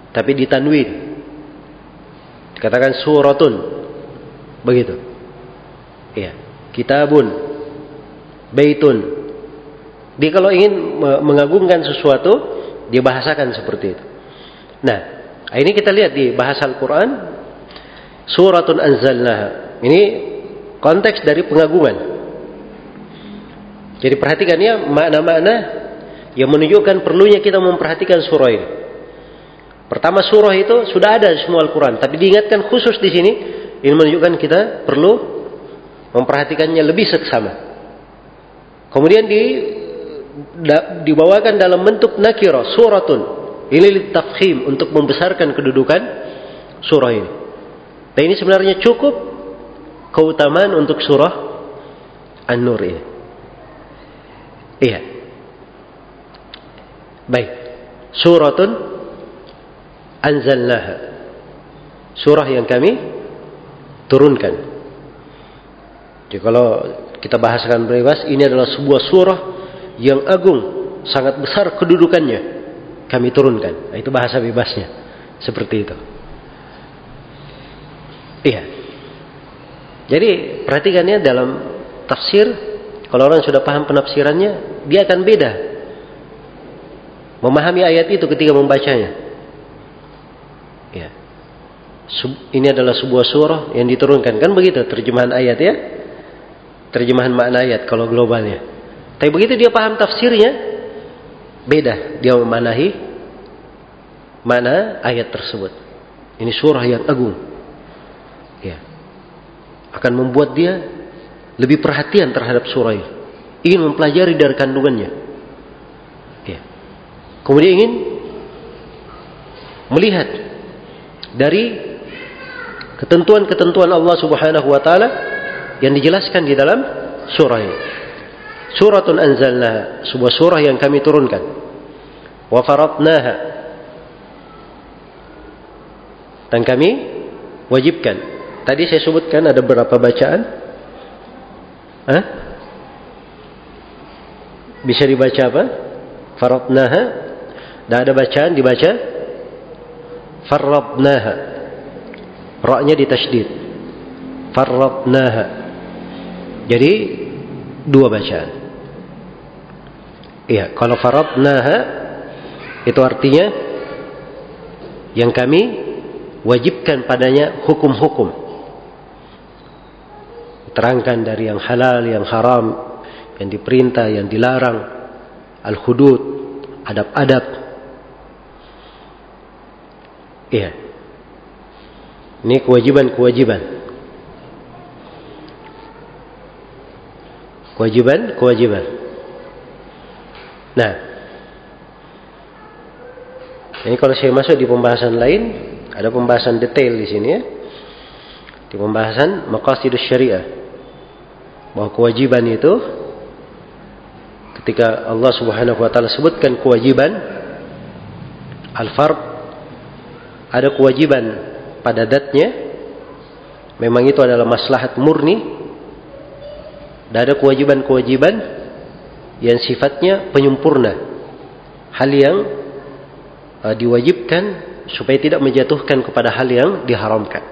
S1: tapi ditanwin. Dikatakan suratun. Begitu. Iya. Kitabun. Baitun. Dia kalau ingin mengagungkan sesuatu, dia bahasakan seperti itu. Nah, ini kita lihat di bahasa Al-Quran. Suratun anzalnaha. Ini konteks dari pengagungan. Jadi perhatikan ya makna-makna yang menunjukkan perlunya kita memperhatikan surah ini. Pertama, surah itu sudah ada di semua Al-Quran, tapi diingatkan khusus di sini, ini menunjukkan kita perlu memperhatikannya lebih seksama. Kemudian di, da, dibawakan dalam bentuk nakirah, suratun. Ini litafkhim, untuk membesarkan kedudukan surah ini. Dan ini sebenarnya cukup keutamaan untuk surah An-Nur ini. Iya. Baik. Suratun anzalnaha. Surah yang kami turunkan. Jadi kalau kita bahasakan bebas, ini adalah sebuah surah yang agung, sangat besar kedudukannya, kami turunkan. Nah, itu bahasa bebasnya. Seperti itu. Iya. Jadi perhatikannya dalam tafsir, kalau orang sudah paham penafsirannya, dia akan beda memahami ayat itu ketika membacanya. Ya. Ini adalah sebuah surah yang diturunkan. Kan begitu terjemahan ayat ya. Terjemahan makna ayat kalau globalnya. Tapi begitu dia paham tafsirnya, beda dia memanahi makna ayat tersebut. Ini surah yang agung. Ya. Akan membuat dia lebih perhatian terhadap surah ini. Ingin mempelajari dari kandungannya. Ya. Kemudian ingin melihat dari ketentuan-ketentuan Allah Subhanahu wa taala yang dijelaskan di dalam surah ini. Suratun anzalnaha, sebuah surah yang kami turunkan. Wa faradnaha, dan kami wajibkan. Tadi saya sebutkan ada berapa bacaan? Hah? Bisa dibaca apa? Faradnaha. Dan ada bacaan dibaca farradnaha. Ra-nya ditasydid. Farradnaha. Jadi dua bacaan. Iya, kalau faradnaha itu artinya yang kami wajibkan padanya hukum-hukum. Terangkan dari yang halal, yang haram, yang diperintah, yang dilarang, al-hudud, adab-adab. Iya. Ini kewajiban-kewajiban. Kewajiban-kewajiban. Nah, ini kalau saya masuk di pembahasan lain, ada pembahasan detail di sini ya. Di pembahasan maqasidus syariah. Bahwa kewajiban itu ketika Allah Subhanahu wa taala sebutkan kewajiban al-fard, ada kewajiban pada zatnya, memang itu adalah maslahat murni, dan ada kewajiban-kewajiban yang sifatnya penyempurna, hal yang uh, diwajibkan supaya tidak menjatuhkan kepada hal yang diharamkan.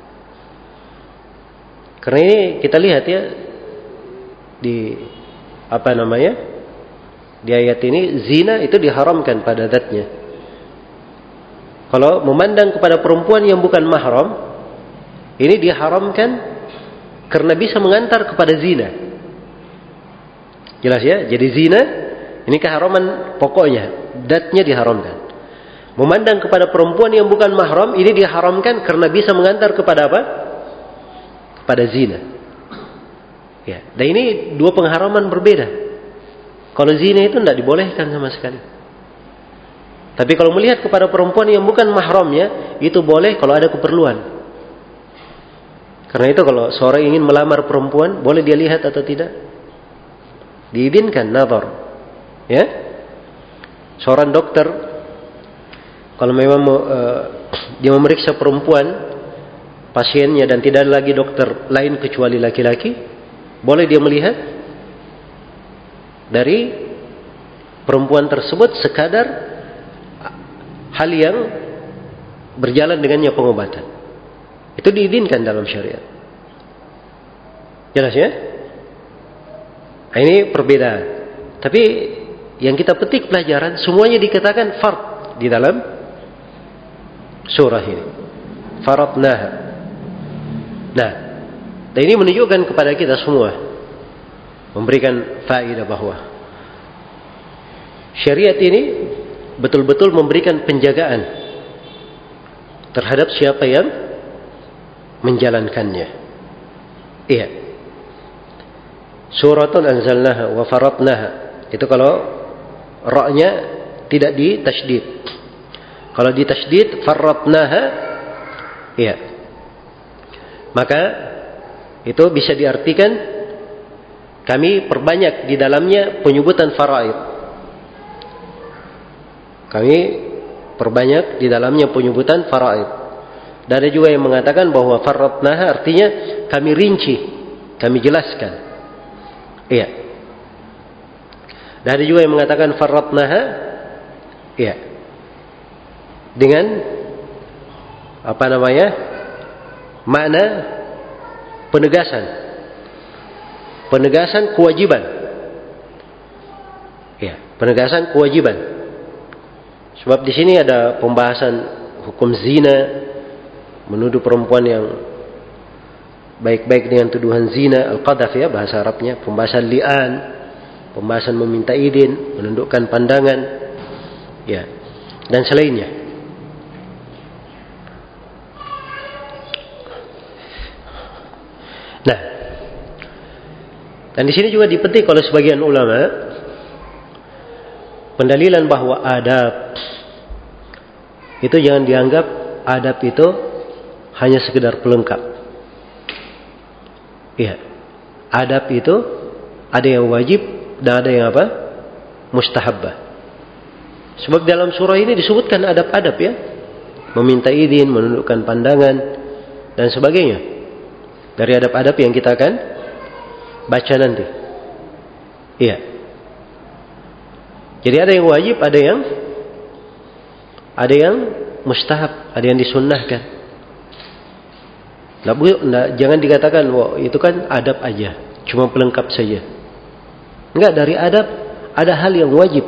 S1: Karena ini kita lihat ya di apa namanya di ayat ini, zina itu diharamkan pada zatnya. Kalau memandang kepada perempuan yang bukan mahram, ini diharamkan karena bisa mengantar kepada zina. Jelas ya? Jadi zina ini keharaman pokoknya, zatnya diharamkan. Memandang kepada perempuan yang bukan mahram, ini diharamkan karena bisa mengantar kepada apa? Kepada zina. Ya, dan ini dua pengharaman berbeda. Kalau zina itu tidak dibolehkan sama sekali. Tapi kalau melihat kepada perempuan yang bukan mahramnya, itu boleh kalau ada keperluan. Karena itu kalau seorang ingin melamar perempuan, boleh dia lihat atau tidak? Diizinkan nazar. Ya? Seorang dokter kalau memang uh, dia memeriksa perempuan pasiennya dan tidak ada lagi dokter lain kecuali laki-laki, boleh dia melihat dari perempuan tersebut sekadar hal yang berjalan dengannya pengobatan. Itu diizinkan dalam syariat. Jelas ya? Nah, ini perbedaan. Tapi yang kita petik pelajaran, semuanya dikatakan fard di dalam surah ini. Faradnaha. Nah, dan ini menunjukkan kepada kita semua, memberikan faedah bahwa syariat ini betul-betul memberikan penjagaan terhadap siapa yang menjalankannya. Iya. Suratun anzalnaha wa faradnaha. Itu kalau ra-nya tidak ditasydid. Kalau ditasydid faradnaha, iya. Maka itu bisa diartikan kami perbanyak di dalamnya penyebutan faraid. Kami perbanyak di dalamnya penyebutan faraid. Dan ada juga yang mengatakan bahwa faradnaha artinya kami rinci, kami jelaskan. Iya. Dan ada juga yang mengatakan faradnaha, iya, dengan apa namanya, makna penegasan, penegasan kewajiban. Iya, penegasan kewajiban. Sebab di sini ada pembahasan hukum zina, menuduh perempuan yang baik-baik dengan tuduhan zina, al-qadhaf ya bahasa Arabnya, pembahasan li'an, pembahasan meminta izin, menundukkan pandangan, ya, dan selainnya. Nah, dan di sini juga dipetik oleh sebagian ulama pendalilan bahwa adab itu jangan dianggap adab itu hanya sekedar pelengkap. Iya. Adab itu ada yang wajib dan ada yang apa? Mustahabbah. Sebab dalam surah ini disebutkan adab-adab ya. Meminta izin, menundukkan pandangan dan sebagainya. Dari adab-adab yang kita akan baca nanti. Iya. Jadi ada yang wajib, ada yang ada yang mustahab, ada yang disunnahkan. Nah, nah, jangan dikatakan, wah itu kan adab aja, cuma pelengkap saja. Enggak, dari adab ada hal yang wajib.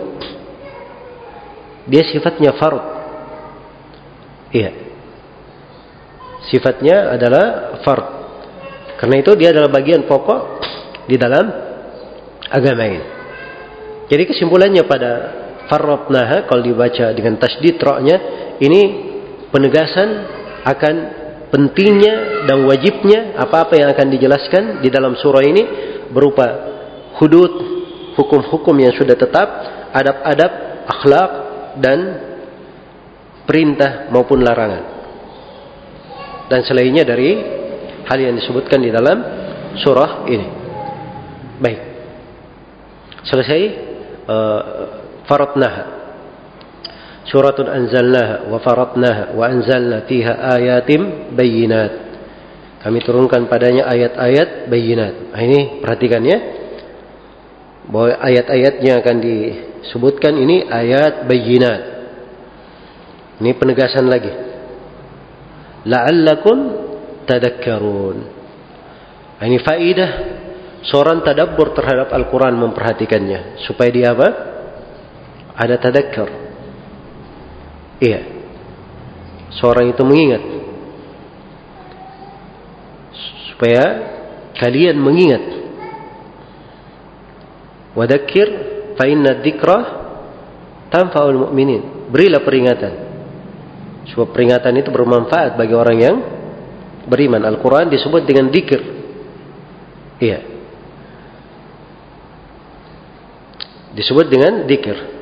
S1: Dia sifatnya fard. Iya. Sifatnya adalah fard. Karena itu dia adalah bagian pokok di dalam agama ini. Jadi kesimpulannya pada faradnaha kalau dibaca dengan tasydid ra-nya, ini penegasan akan pentingnya dan wajibnya apa-apa yang akan dijelaskan di dalam surah ini berupa hudud, hukum-hukum yang sudah tetap, adab-adab, akhlak dan perintah maupun larangan. Dan selainnya dari hal yang disebutkan di dalam surah ini. Baik. Selesai uh, faradnaha. Suratun anzalnaha wa faradnaha wa anzalna fiha ayatim bayyinat. Kami turunkan padanya ayat-ayat bayyinat. Nah, ini perhatikan ya. Bahwa ayat-ayat yang akan disebutkan ini ayat bayyinat. Ini penegasan lagi. La'allakum tadakkarun. Nah, ini faidah seorang tadabbur terhadap Al-Quran, memperhatikannya supaya dia apa? Ada tadakkar. Iya. Seorang itu mengingat. Supaya kalian mengingat. Wadzakkir fa inna dzikra tanfa'ul mu'minin. Berilah peringatan. Sebab peringatan itu bermanfaat bagi orang yang beriman. Al-Quran disebut dengan dzikir. Iya. Disebut dengan dzikir.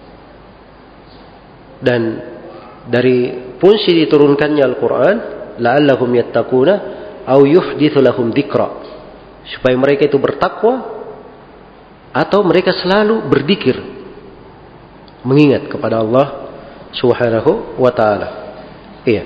S1: Dan dari fungsi diturunkannya Al-Quran, la'allahum yattaquna au yuhditsu lahum dzikra, supaya mereka itu bertakwa atau mereka selalu berzikir, mengingat kepada Allah Subhanahu wa taala. Iya.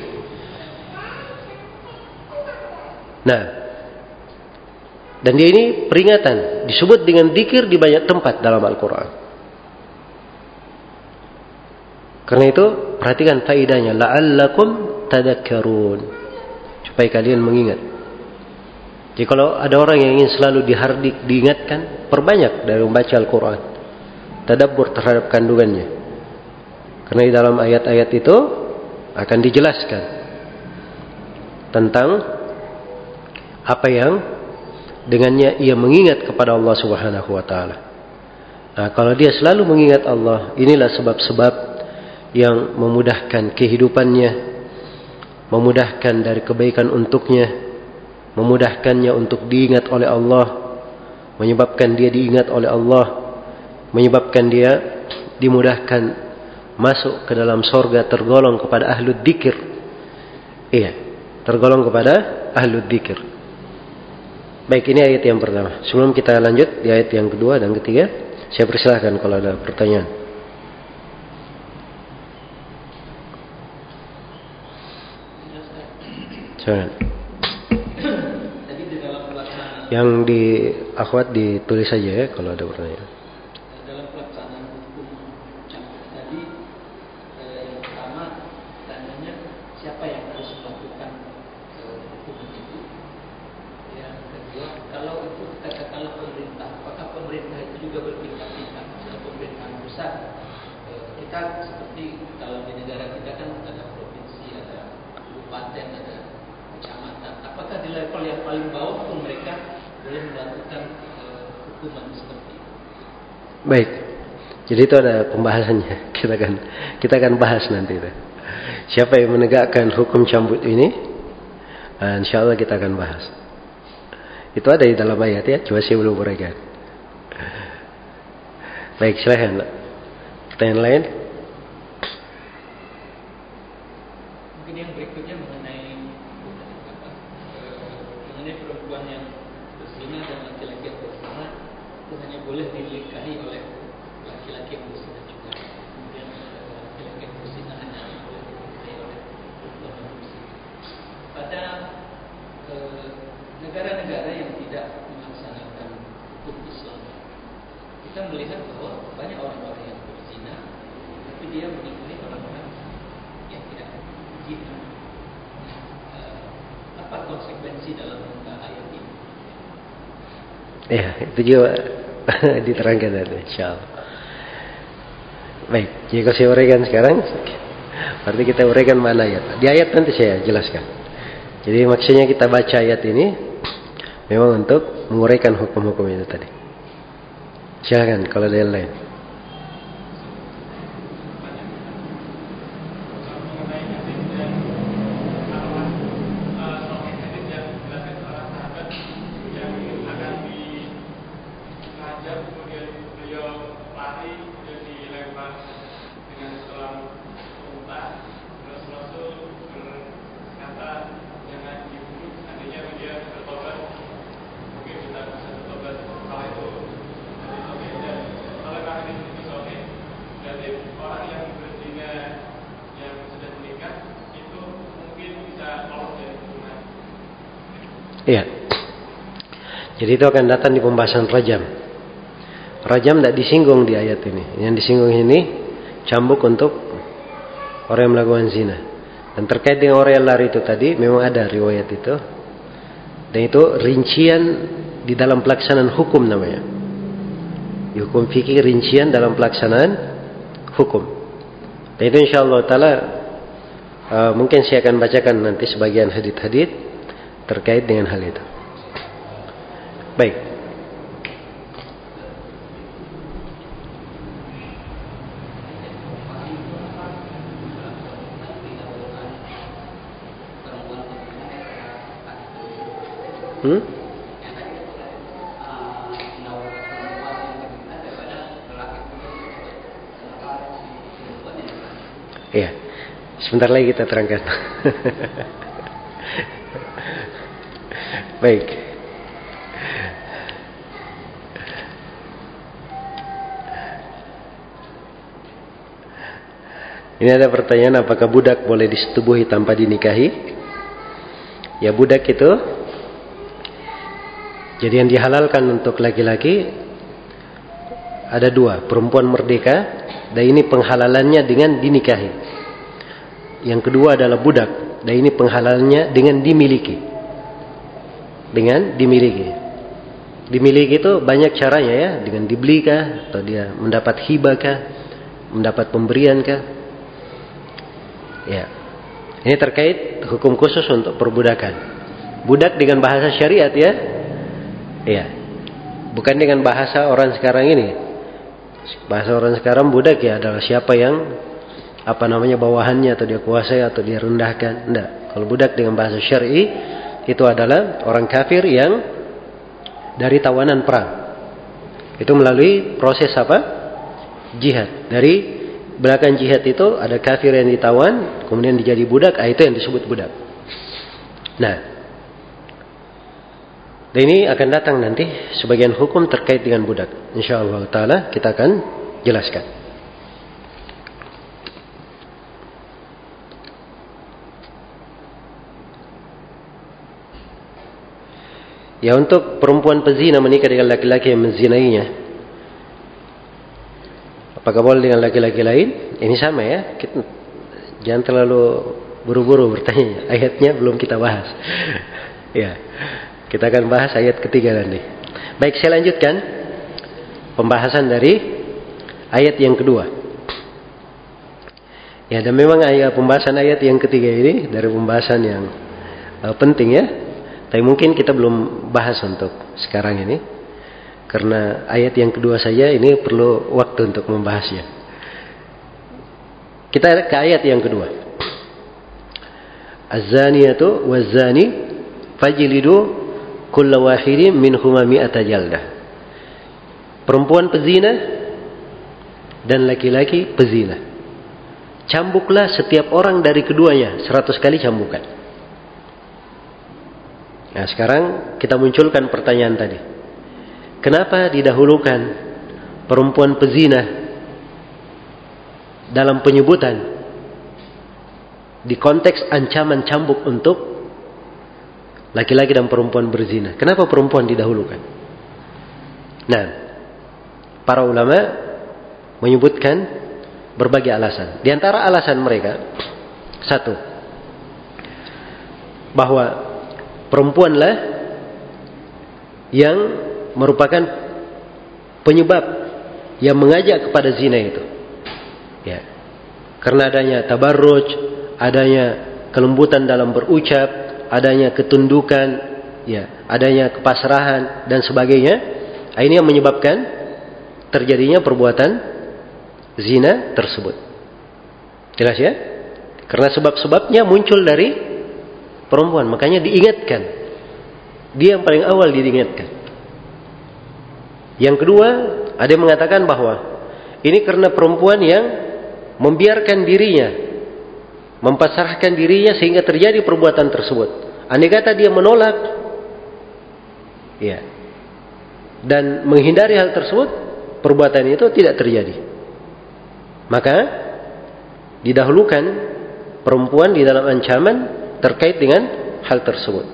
S1: Nah, dan dia ini peringatan, disebut dengan dzikir di banyak tempat dalam Al-Quran. Karena itu perhatikan faedahnya, la'allakum tadakkarun, supaya kalian mengingat. Jadi kalau ada orang yang ingin selalu dihardik, diingatkan, perbanyak dari membaca Al-Quran, tadabbur terhadap kandungannya. Karena di dalam ayat-ayat itu akan dijelaskan tentang apa yang dengannya ia mengingat kepada Allah Subhanahu wa taala. Nah, kalau dia selalu mengingat Allah, inilah sebab-sebab yang memudahkan kehidupannya, memudahkan dari kebaikan untuknya, memudahkannya untuk diingat oleh Allah, menyebabkan dia diingat oleh Allah, menyebabkan dia dimudahkan masuk ke dalam sorga, tergolong kepada ahlul dzikir. Iya, tergolong kepada ahlul dzikir. Baik, ini ayat yang pertama. Sebelum kita lanjut di ayat yang kedua dan ketiga, saya persilahkan kalau ada pertanyaan. Yang di akhwat ditulis saja ya kalau ada pertanyaan.
S2: Dalam pelaksanaan hukum campur tadi, eh, yang pertama tanyanya siapa yang harus melakukan eh, hukum itu. Yang kedua, kalau itu katakanlah pemerintah, apakah pemerintah itu juga bertingkat-tingkat? Misalnya pemerintahan pusat, eh, kita seperti kalau di negara kita kan ada provinsi, ada kabupaten, ada kecamatan. Apakah di level yang paling bawah pun mereka boleh melakukan uh, hukuman seperti itu?
S1: Baik, jadi itu ada pembahasannya. Kita akan kita akan bahas nanti itu. Siapa yang menegakkan hukum cambuk ini? Nah, insya Allah kita akan bahas. Itu ada di dalam ayat ya. Coba saya belum uraikan. Baik, silahkan. Pertanyaan lain?
S2: Mungkin yang berikutnya mengenai apa, mengenai perempuan yang berzina dan laki-laki yang berzina itu hanya boleh dinikahi oleh laki-laki yang berzina juga. Kemudian laki-laki yang berzina hanya boleh dinikahi oleh perempuan yang berzina. Pada eh, negara-negara yang tidak melaksanakan hukum Islam, kita melihat bahwa banyak orang-orang yang berzina, tapi dia menikahi orang-orang yang tidak berzina. Eh, apa konsekuensi dalam ayat ini?
S1: Ya, itu juga diterangkan nanti, insyaallah. Baik, jika saya uraikan sekarang, berarti kita uraikan mana ayat. Di ayat nanti saya jelaskan. Jadi maksudnya kita baca ayat ini memang untuk menguraikan hukum-hukum itu tadi. Silakan kalau ada yang lain. Iya. Jadi itu akan datang di pembahasan rajam. Rajam tidak disinggung di ayat ini. Yang disinggung ini cambuk untuk orang yang melakukan zina. Dan terkait dengan orang yang lari itu tadi, memang ada riwayat itu. Dan itu rincian di dalam pelaksanaan hukum namanya. Di hukum fikih rincian dalam pelaksanaan hukum. Dan itu insyaallah taala uh, mungkin saya akan bacakan nanti sebagian hadits-hadits terkait dengan hal itu. Baik. Hmm? Iya. Sebentar lagi kita terangkan. Baik. Ini ada pertanyaan, apakah budak boleh disetubuhi tanpa dinikahi? Ya, budak itu jadi yang dihalalkan untuk laki-laki ada dua, perempuan merdeka dan ini penghalalannya dengan dinikahi. Yang kedua adalah budak, dan ini penghalalannya dengan dimiliki. Dengan dimiliki. Dimiliki itu banyak caranya ya, dengan dibeli kah, atau dia mendapat hibah kah, mendapat pemberian kah. Ya. Ini terkait hukum khusus untuk perbudakan. Budak dengan bahasa syariat ya. Ya. Bukan dengan bahasa orang sekarang ini. Bahasa orang sekarang budak ya adalah siapa yang apa namanya bawahannya, atau dia kuasai atau dia rendahkan. Enggak. Kalau budak dengan bahasa syar'i itu adalah orang kafir yang dari tawanan perang. Itu melalui proses apa? Jihad. Dari belakang jihad itu ada kafir yang ditawan, kemudian dijadi budak, itu yang disebut budak. Nah, dan ini akan datang nanti sebagian hukum terkait dengan budak. Insyaallah taala kita akan jelaskan. Ya, untuk perempuan pezina menikah dengan laki-laki yang menzinainya, apakah boleh dengan laki-laki lain? Ini sama ya. Kita jangan terlalu buru-buru bertanya. Ayatnya belum kita bahas. Ya, kita akan bahas ayat ketiga nanti. Baik, saya lanjutkan pembahasan dari ayat yang kedua. Ya, dan memang ayat pembahasan ayat yang ketiga ini dari pembahasan yang uh, penting ya. Tapi mungkin kita belum bahas untuk sekarang ini. Karena ayat yang kedua saja ini perlu waktu untuk membahasnya. Kita ke ayat yang kedua. Az-zaniyatu waz-zani fajlidu kulla wahidin minhuma mi'ata jaldah. Perempuan pezina dan laki-laki pezina, cambuklah setiap orang dari keduanya seratus kali cambukan. Nah, sekarang kita munculkan pertanyaan tadi. Kenapa didahulukan perempuan pezina dalam penyebutan di konteks ancaman cambuk untuk laki-laki dan perempuan berzina? Kenapa perempuan didahulukan? Nah, para ulama menyebutkan berbagai alasan. Di antara alasan mereka, satu, bahwa perempuanlah yang merupakan penyebab yang mengajak kepada zina itu. Ya. Karena adanya tabarruj, adanya kelembutan dalam berucap, adanya ketundukan, ya, adanya kepasrahan dan sebagainya. Ini yang menyebabkan terjadinya perbuatan zina tersebut. Jelas ya? Karena sebab-sebabnya muncul dari perempuan, makanya diingatkan. Dia yang paling awal diingatkan. Yang kedua, ada yang mengatakan bahwa ini karena perempuan yang membiarkan dirinya, mempasrahkan dirinya sehingga terjadi perbuatan tersebut. Andai kata dia menolak, ya, dan menghindari hal tersebut, perbuatan itu tidak terjadi. Maka didahulukan perempuan di dalam ancaman terkait dengan hal tersebut.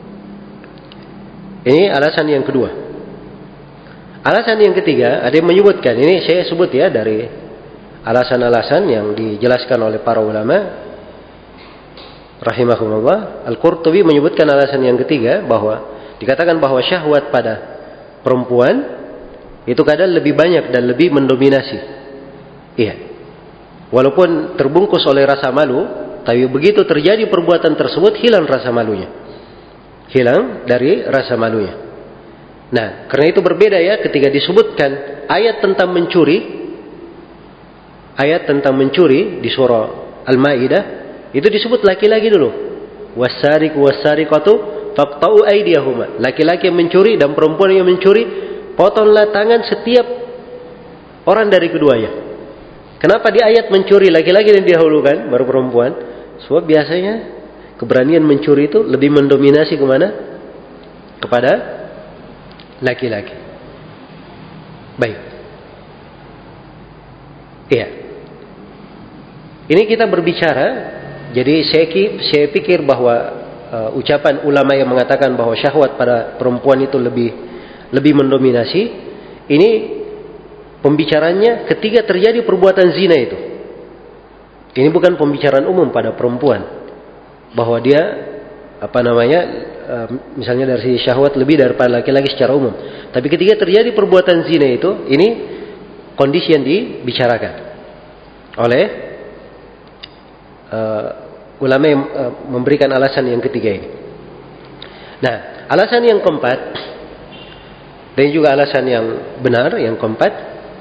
S1: Ini alasan yang kedua. Alasan yang ketiga, ada yang menyebutkan, ini saya sebut ya dari alasan-alasan yang dijelaskan oleh para ulama rahimahumullah. Al-Qurtubi menyebutkan alasan yang ketiga, bahwa dikatakan bahwa syahwat pada perempuan itu kadang lebih banyak dan lebih mendominasi. Iya. Walaupun terbungkus oleh rasa malu, tapi begitu terjadi perbuatan tersebut, hilang rasa malunya. Hilang dari rasa malunya. Nah, karena itu berbeda ya ketika disebutkan ayat tentang mencuri. Ayat tentang mencuri di surah Al-Maidah, itu disebut laki-laki dulu. Wasariqu wasariqatu faqta'u aydiyahuma. Laki-laki yang mencuri dan perempuan yang mencuri, potonglah tangan setiap orang dari keduanya. Kenapa di ayat mencuri laki-laki yang didahulukan baru perempuan? Sebab biasanya keberanian mencuri itu lebih mendominasi kemana? Kepada laki-laki. Baik. Iya. Ini kita berbicara, jadi saya, saya pikir bahwa uh, ucapan ulama yang mengatakan bahwa syahwat pada perempuan itu lebih lebih mendominasi, ini pembicaranya ketika terjadi perbuatan zina itu. Ini bukan pembicaraan umum pada perempuan bahwa dia apa namanya misalnya dari syahwat lebih daripada laki-laki secara umum. Tapi ketika terjadi perbuatan zina itu, ini kondisi yang dibicarakan oleh uh, ulama yang uh, memberikan alasan yang ketiga ini. Nah, alasan yang keempat dan juga alasan yang benar yang keempat,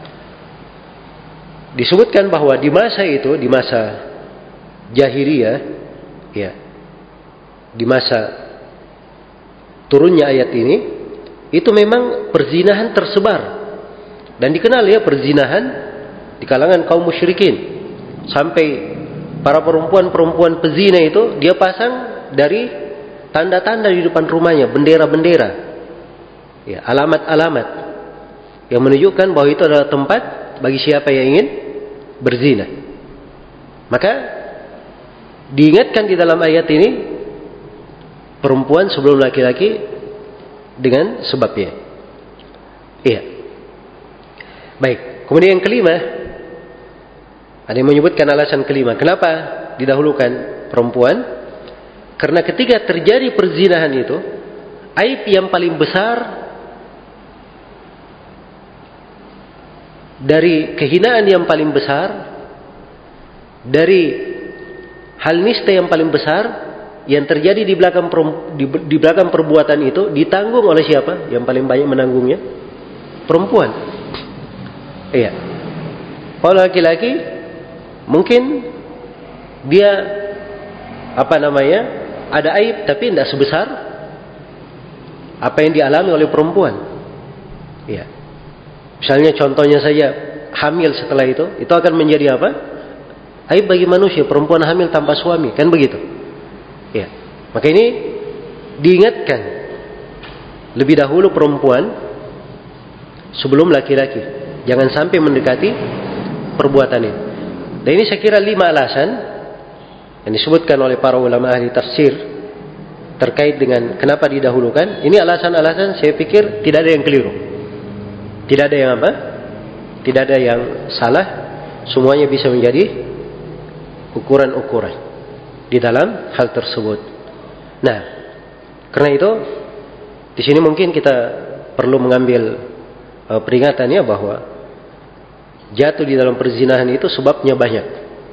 S1: disebutkan bahwa di masa itu, di masa jahiliyah, ya, di masa turunnya ayat ini, itu memang perzinahan tersebar dan dikenal ya perzinahan di kalangan kaum musyrikin, sampai para perempuan-perempuan pezina itu dia pasang dari tanda-tanda di depan rumahnya, bendera-bendera, ya, alamat-alamat yang menunjukkan bahwa itu adalah tempat bagi siapa yang ingin berzina. Maka diingatkan di dalam ayat ini perempuan sebelum laki-laki dengan sebabnya. Iya. Baik. Kemudian yang kelima, ada yang menyebutkan alasan kelima. Kenapa didahulukan perempuan? Karena ketika terjadi perzinahan itu, aib yang paling besar dari kehinaan yang paling besar, dari hal nista yang paling besar yang terjadi di belakang di, di belakang perbuatan itu ditanggung oleh siapa? Yang paling banyak menanggungnya perempuan. Iya. Kalau laki-laki mungkin dia apa namanya ada aib tapi tidak sebesar apa yang dialami oleh perempuan. Iya. Misalnya contohnya saja hamil setelah itu, itu akan menjadi apa? Aib bagi manusia, perempuan hamil tanpa suami, kan begitu? Ya. Maka ini diingatkan lebih dahulu perempuan sebelum laki-laki. Jangan sampai mendekati perbuatan ini. Dan ini saya kira lima alasan yang disebutkan oleh para ulama ahli tafsir terkait dengan kenapa didahulukan. Ini alasan-alasan saya pikir tidak ada yang keliru. Tidak ada yang apa? Tidak ada yang salah. Semuanya bisa menjadi ukuran-ukuran di dalam hal tersebut. Nah, karena itu di sini mungkin kita perlu mengambil uh, peringatannya bahwa jatuh di dalam perzinahan itu sebabnya banyak.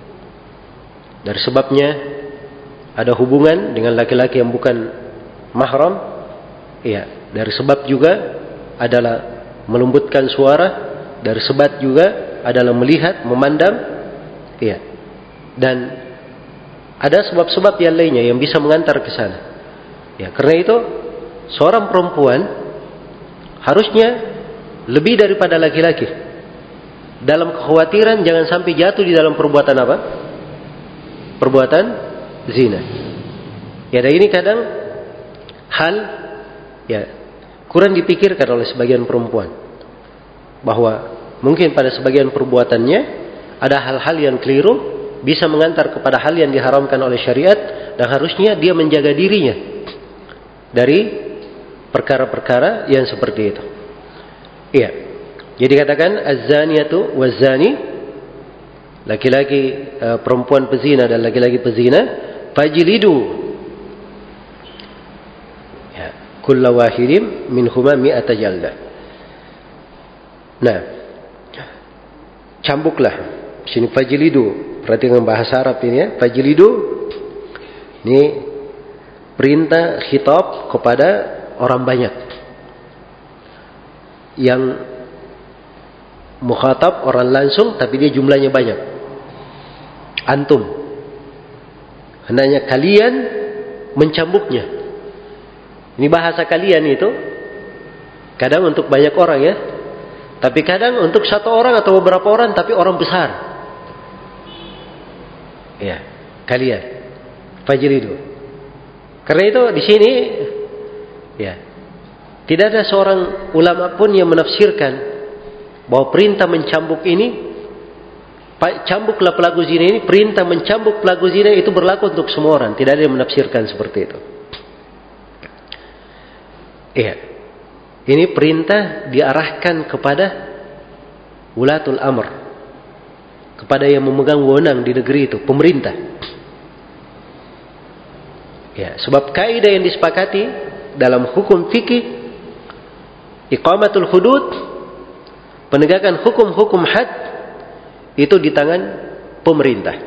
S1: Dari sebabnya ada hubungan dengan laki-laki yang bukan mahram, iya. Dari sebab juga adalah melembutkan suara, dari sebab juga adalah melihat, memandang, iya. Dan ada sebab-sebab yang lainnya yang bisa mengantar ke sana. Ya, karena itu seorang perempuan harusnya lebih daripada laki-laki dalam kekhawatiran jangan sampai jatuh di dalam perbuatan apa? Perbuatan zina. Ya, dan ini kadang hal ya kurang dipikirkan oleh sebagian perempuan bahwa mungkin pada sebagian perbuatannya ada hal-hal yang keliru bisa mengantar kepada hal yang diharamkan oleh syariat dan harusnya dia menjaga dirinya dari perkara-perkara yang seperti itu. Iya. Jadi katakan az-zaniyatu waz-zani, laki-laki uh, perempuan pezina dan laki-laki pezina, fajlidu ya kulla wahidin minhuma mi'ata jaldah. Nah, cambuklah. Sini fajlidu. Perhatikan bahasa Arab ini ya. Fajlidu ini perintah khitab kepada orang banyak. Yang mukhatab orang langsung tapi dia jumlahnya banyak. Antum. Hendaknya kalian mencambuknya. Ini bahasa kalian itu kadang untuk banyak orang ya. Tapi kadang untuk satu orang atau beberapa orang tapi orang besar. Ya, kalian fajridu. Karena itu di sini ya tidak ada seorang ulama pun yang menafsirkan bahwa perintah mencambuk ini, cambuklah pelaku zina ini, perintah mencambuk pelaku zina itu berlaku untuk semua orang. Tidak ada yang menafsirkan seperti itu. Iya, ini perintah diarahkan kepada ulatul amr, kepada yang memegang wewenang di negeri itu, pemerintah. Ya, sebab kaidah yang disepakati dalam hukum fikih, iqamatul hudud, penegakan hukum-hukum had, itu di tangan pemerintah.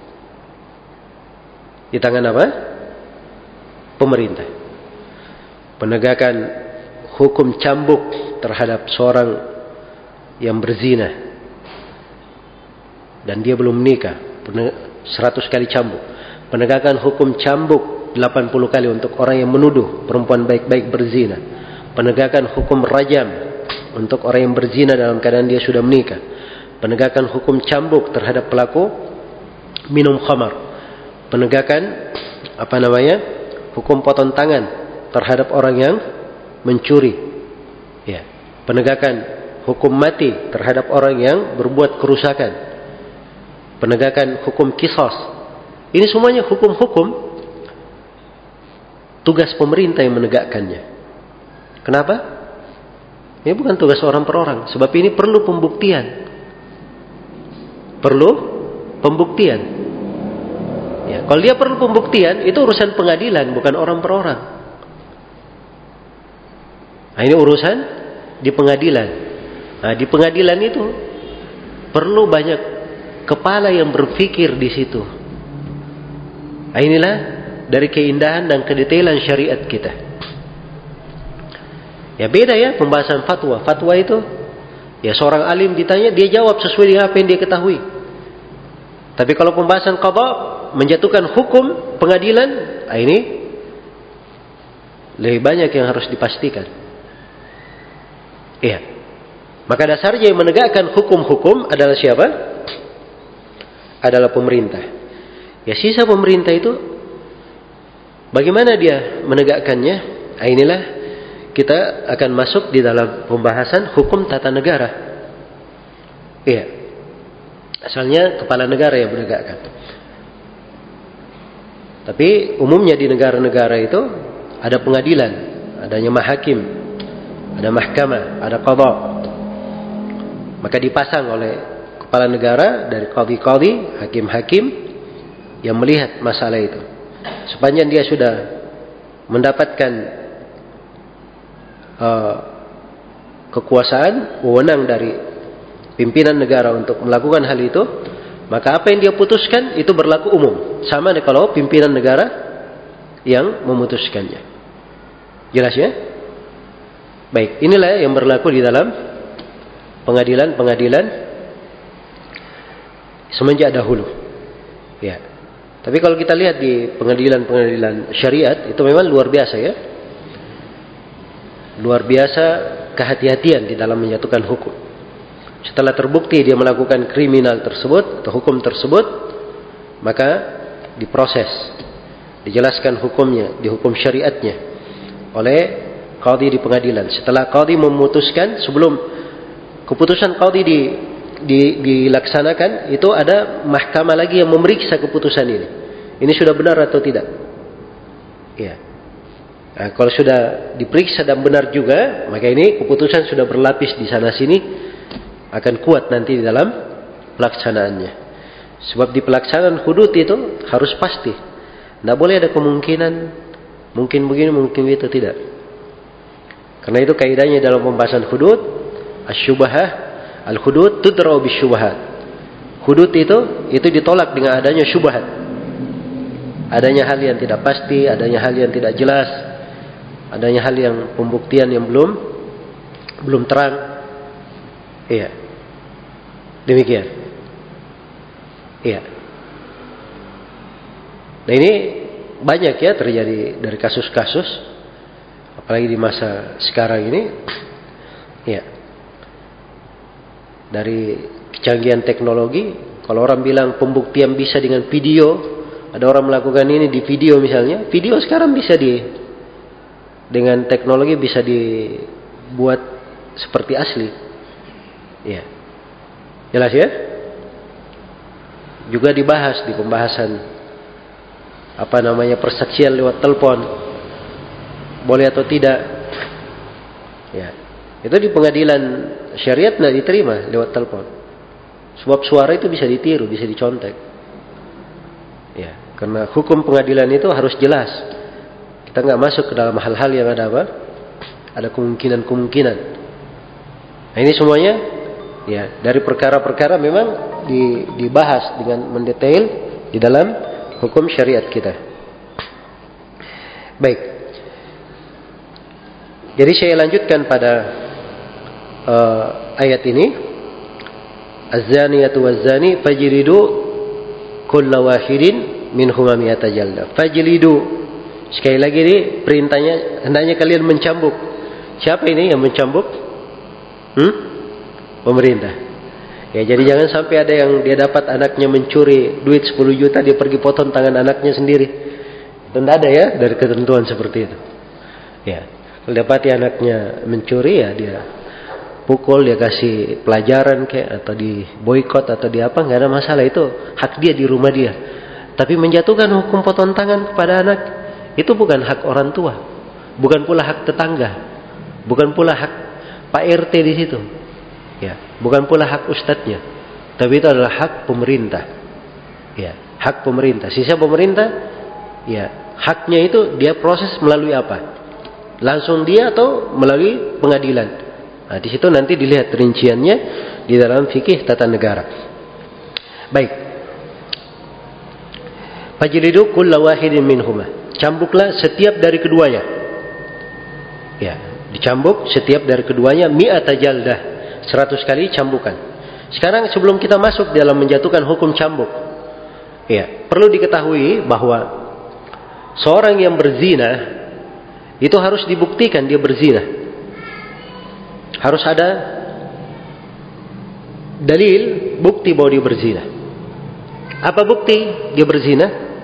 S1: Di tangan apa? Pemerintah. Penegakan hukum cambuk terhadap seorang yang berzina dan dia belum menikah, seratus kali cambuk. Penegakan hukum cambuk delapan puluh kali untuk orang yang menuduh perempuan baik-baik berzina. Penegakan hukum rajam untuk orang yang berzina dalam keadaan dia sudah menikah. Penegakan hukum cambuk terhadap pelaku minum khamar. Penegakan apa namanya? Hukum potong tangan terhadap orang yang mencuri. Ya. Penegakan hukum mati terhadap orang yang berbuat kerusakan. Penegakan hukum qisas. Ini semuanya hukum-hukum tugas pemerintah yang menegakkannya. Kenapa? Ini bukan tugas orang per orang, sebab ini perlu pembuktian. Perlu pembuktian. Ya, kalau dia perlu pembuktian, itu urusan pengadilan, bukan orang per orang. Nah, ini urusan di pengadilan. Nah, di pengadilan itu perlu banyak kepala yang berpikir di situ. Nah, inilah dari keindahan dan kedetailan syariat kita. Ya beda ya pembahasan fatwa. Fatwa itu ya seorang alim ditanya, dia jawab sesuai dengan apa yang dia ketahui. Tapi kalau pembahasan qadha, menjatuhkan hukum pengadilan, nah ini lebih banyak yang harus dipastikan. Iya. Maka dasarnya yang menegakkan hukum-hukum adalah siapa? Adalah pemerintah. Ya sisa pemerintah itu bagaimana dia menegakkannya? Nah, inilah kita akan masuk di dalam pembahasan hukum tata negara. Iya. Asalnya kepala negara yang menegakkan. Tapi umumnya di negara-negara itu ada pengadilan, adanya mahakim, ada mahkamah, ada qadha. Maka dipasang oleh kepala negara dari qadhi-qadhi, hakim-hakim yang melihat masalah itu. Sepanjang dia sudah mendapatkan uh, kekuasaan, wewenang dari pimpinan negara untuk melakukan hal itu, maka apa yang dia putuskan itu berlaku umum. Sama nih kalau pimpinan negara yang memutuskannya. Jelas ya? Baik, inilah yang berlaku di dalam pengadilan-pengadilan semenjak dahulu. Ya. Tapi kalau kita lihat di pengadilan-pengadilan syariat, itu memang luar biasa ya. Luar biasa kehati-hatian di dalam menyatukan hukum. Setelah terbukti dia melakukan kriminal tersebut atau hukum tersebut, maka diproses, dijelaskan hukumnya, dihukum syariatnya oleh qadhi di pengadilan. Setelah qadhi memutuskan, sebelum keputusan qadhi di, di, dilaksanakan, itu ada mahkamah lagi yang memeriksa keputusan ini. Ini sudah benar atau tidak? Ya. Nah, kalau sudah diperiksa dan benar juga, maka ini keputusan sudah berlapis di sana sini, akan kuat nanti di dalam pelaksanaannya. Sebab di pelaksanaan hudud itu harus pasti. Tidak boleh ada kemungkinan mungkin begini, mungkin itu, tidak. Karena itu kaidahnya dalam pembahasan hudud, asy-syubhah, al-hudud tudra'u bisyubhat. Hudud itu itu ditolak dengan adanya syubhat. Adanya hal yang tidak pasti, adanya hal yang tidak jelas, adanya hal yang pembuktian yang belum belum terang. Iya. Demikian. Iya. Nah ini banyak ya terjadi dari kasus-kasus, apalagi di masa sekarang ini. Iya. Dari kecanggihan teknologi, kalau orang bilang pembuktian bisa dengan video, ada orang melakukan ini di video misalnya, video sekarang bisa di dengan teknologi bisa dibuat seperti asli. Ya. Jelas ya? Juga dibahas di pembahasan apa namanya persaksian lewat telepon, boleh atau tidak. Ya. Itu di pengadilan syariat tidak diterima lewat telepon. Sebab suara itu bisa ditiru, bisa dicontek. Ya, karena hukum pengadilan itu harus jelas. Kita nggak masuk ke dalam hal-hal yang ada apa? Ada kemungkinan-kemungkinan. Nah, ini semuanya ya dari perkara-perkara memang dibahas dengan mendetail di dalam hukum syariat kita. Baik. Jadi saya lanjutkan pada uh, ayat ini. Az-zaniyatu waz-zani fajlidu kulla wahidin minhuma mi'ata jaldah. Fajlidu. Sekali lagi ini perintahnya hendaknya kalian mencambuk. Siapa ini yang mencambuk? Hmm? Pemerintah. Ya, jadi jangan sampai ada yang dia dapat anaknya mencuri duit sepuluh juta, dia pergi potong tangan anaknya sendiri. Itu tidak ada ya dari ketentuan seperti itu. Ya, kalau dapati anaknya mencuri ya dia pukul, dia kasih pelajaran kayak atau di boikot atau di apa, nggak ada masalah, itu hak dia di rumah dia. Tapi menjatuhkan hukum potong tangan kepada anak itu bukan hak orang tua, bukan pula hak tetangga, bukan pula hak Pak R T di situ. Ya, bukan pula hak ustadznya, tapi itu adalah hak pemerintah. Ya, hak pemerintah. Sisa pemerintah, ya haknya itu dia proses melalui apa? Langsung dia atau melalui pengadilan. Nah, di situ nanti dilihat rinciannya di dalam fikih tata negara. Baik. Fajlidu kulla wahidin minhuma. Cambuklah setiap dari keduanya. Ya, dicambuk setiap dari keduanya mi'ata jaldah. Seratus kali cambukan. Sekarang sebelum kita masuk dalam menjatuhkan hukum cambuk, ya, perlu diketahui bahwa seorang yang berzina itu harus dibuktikan dia berzina. Harus ada dalil bukti bahwa dia berzina. Apa bukti dia berzina?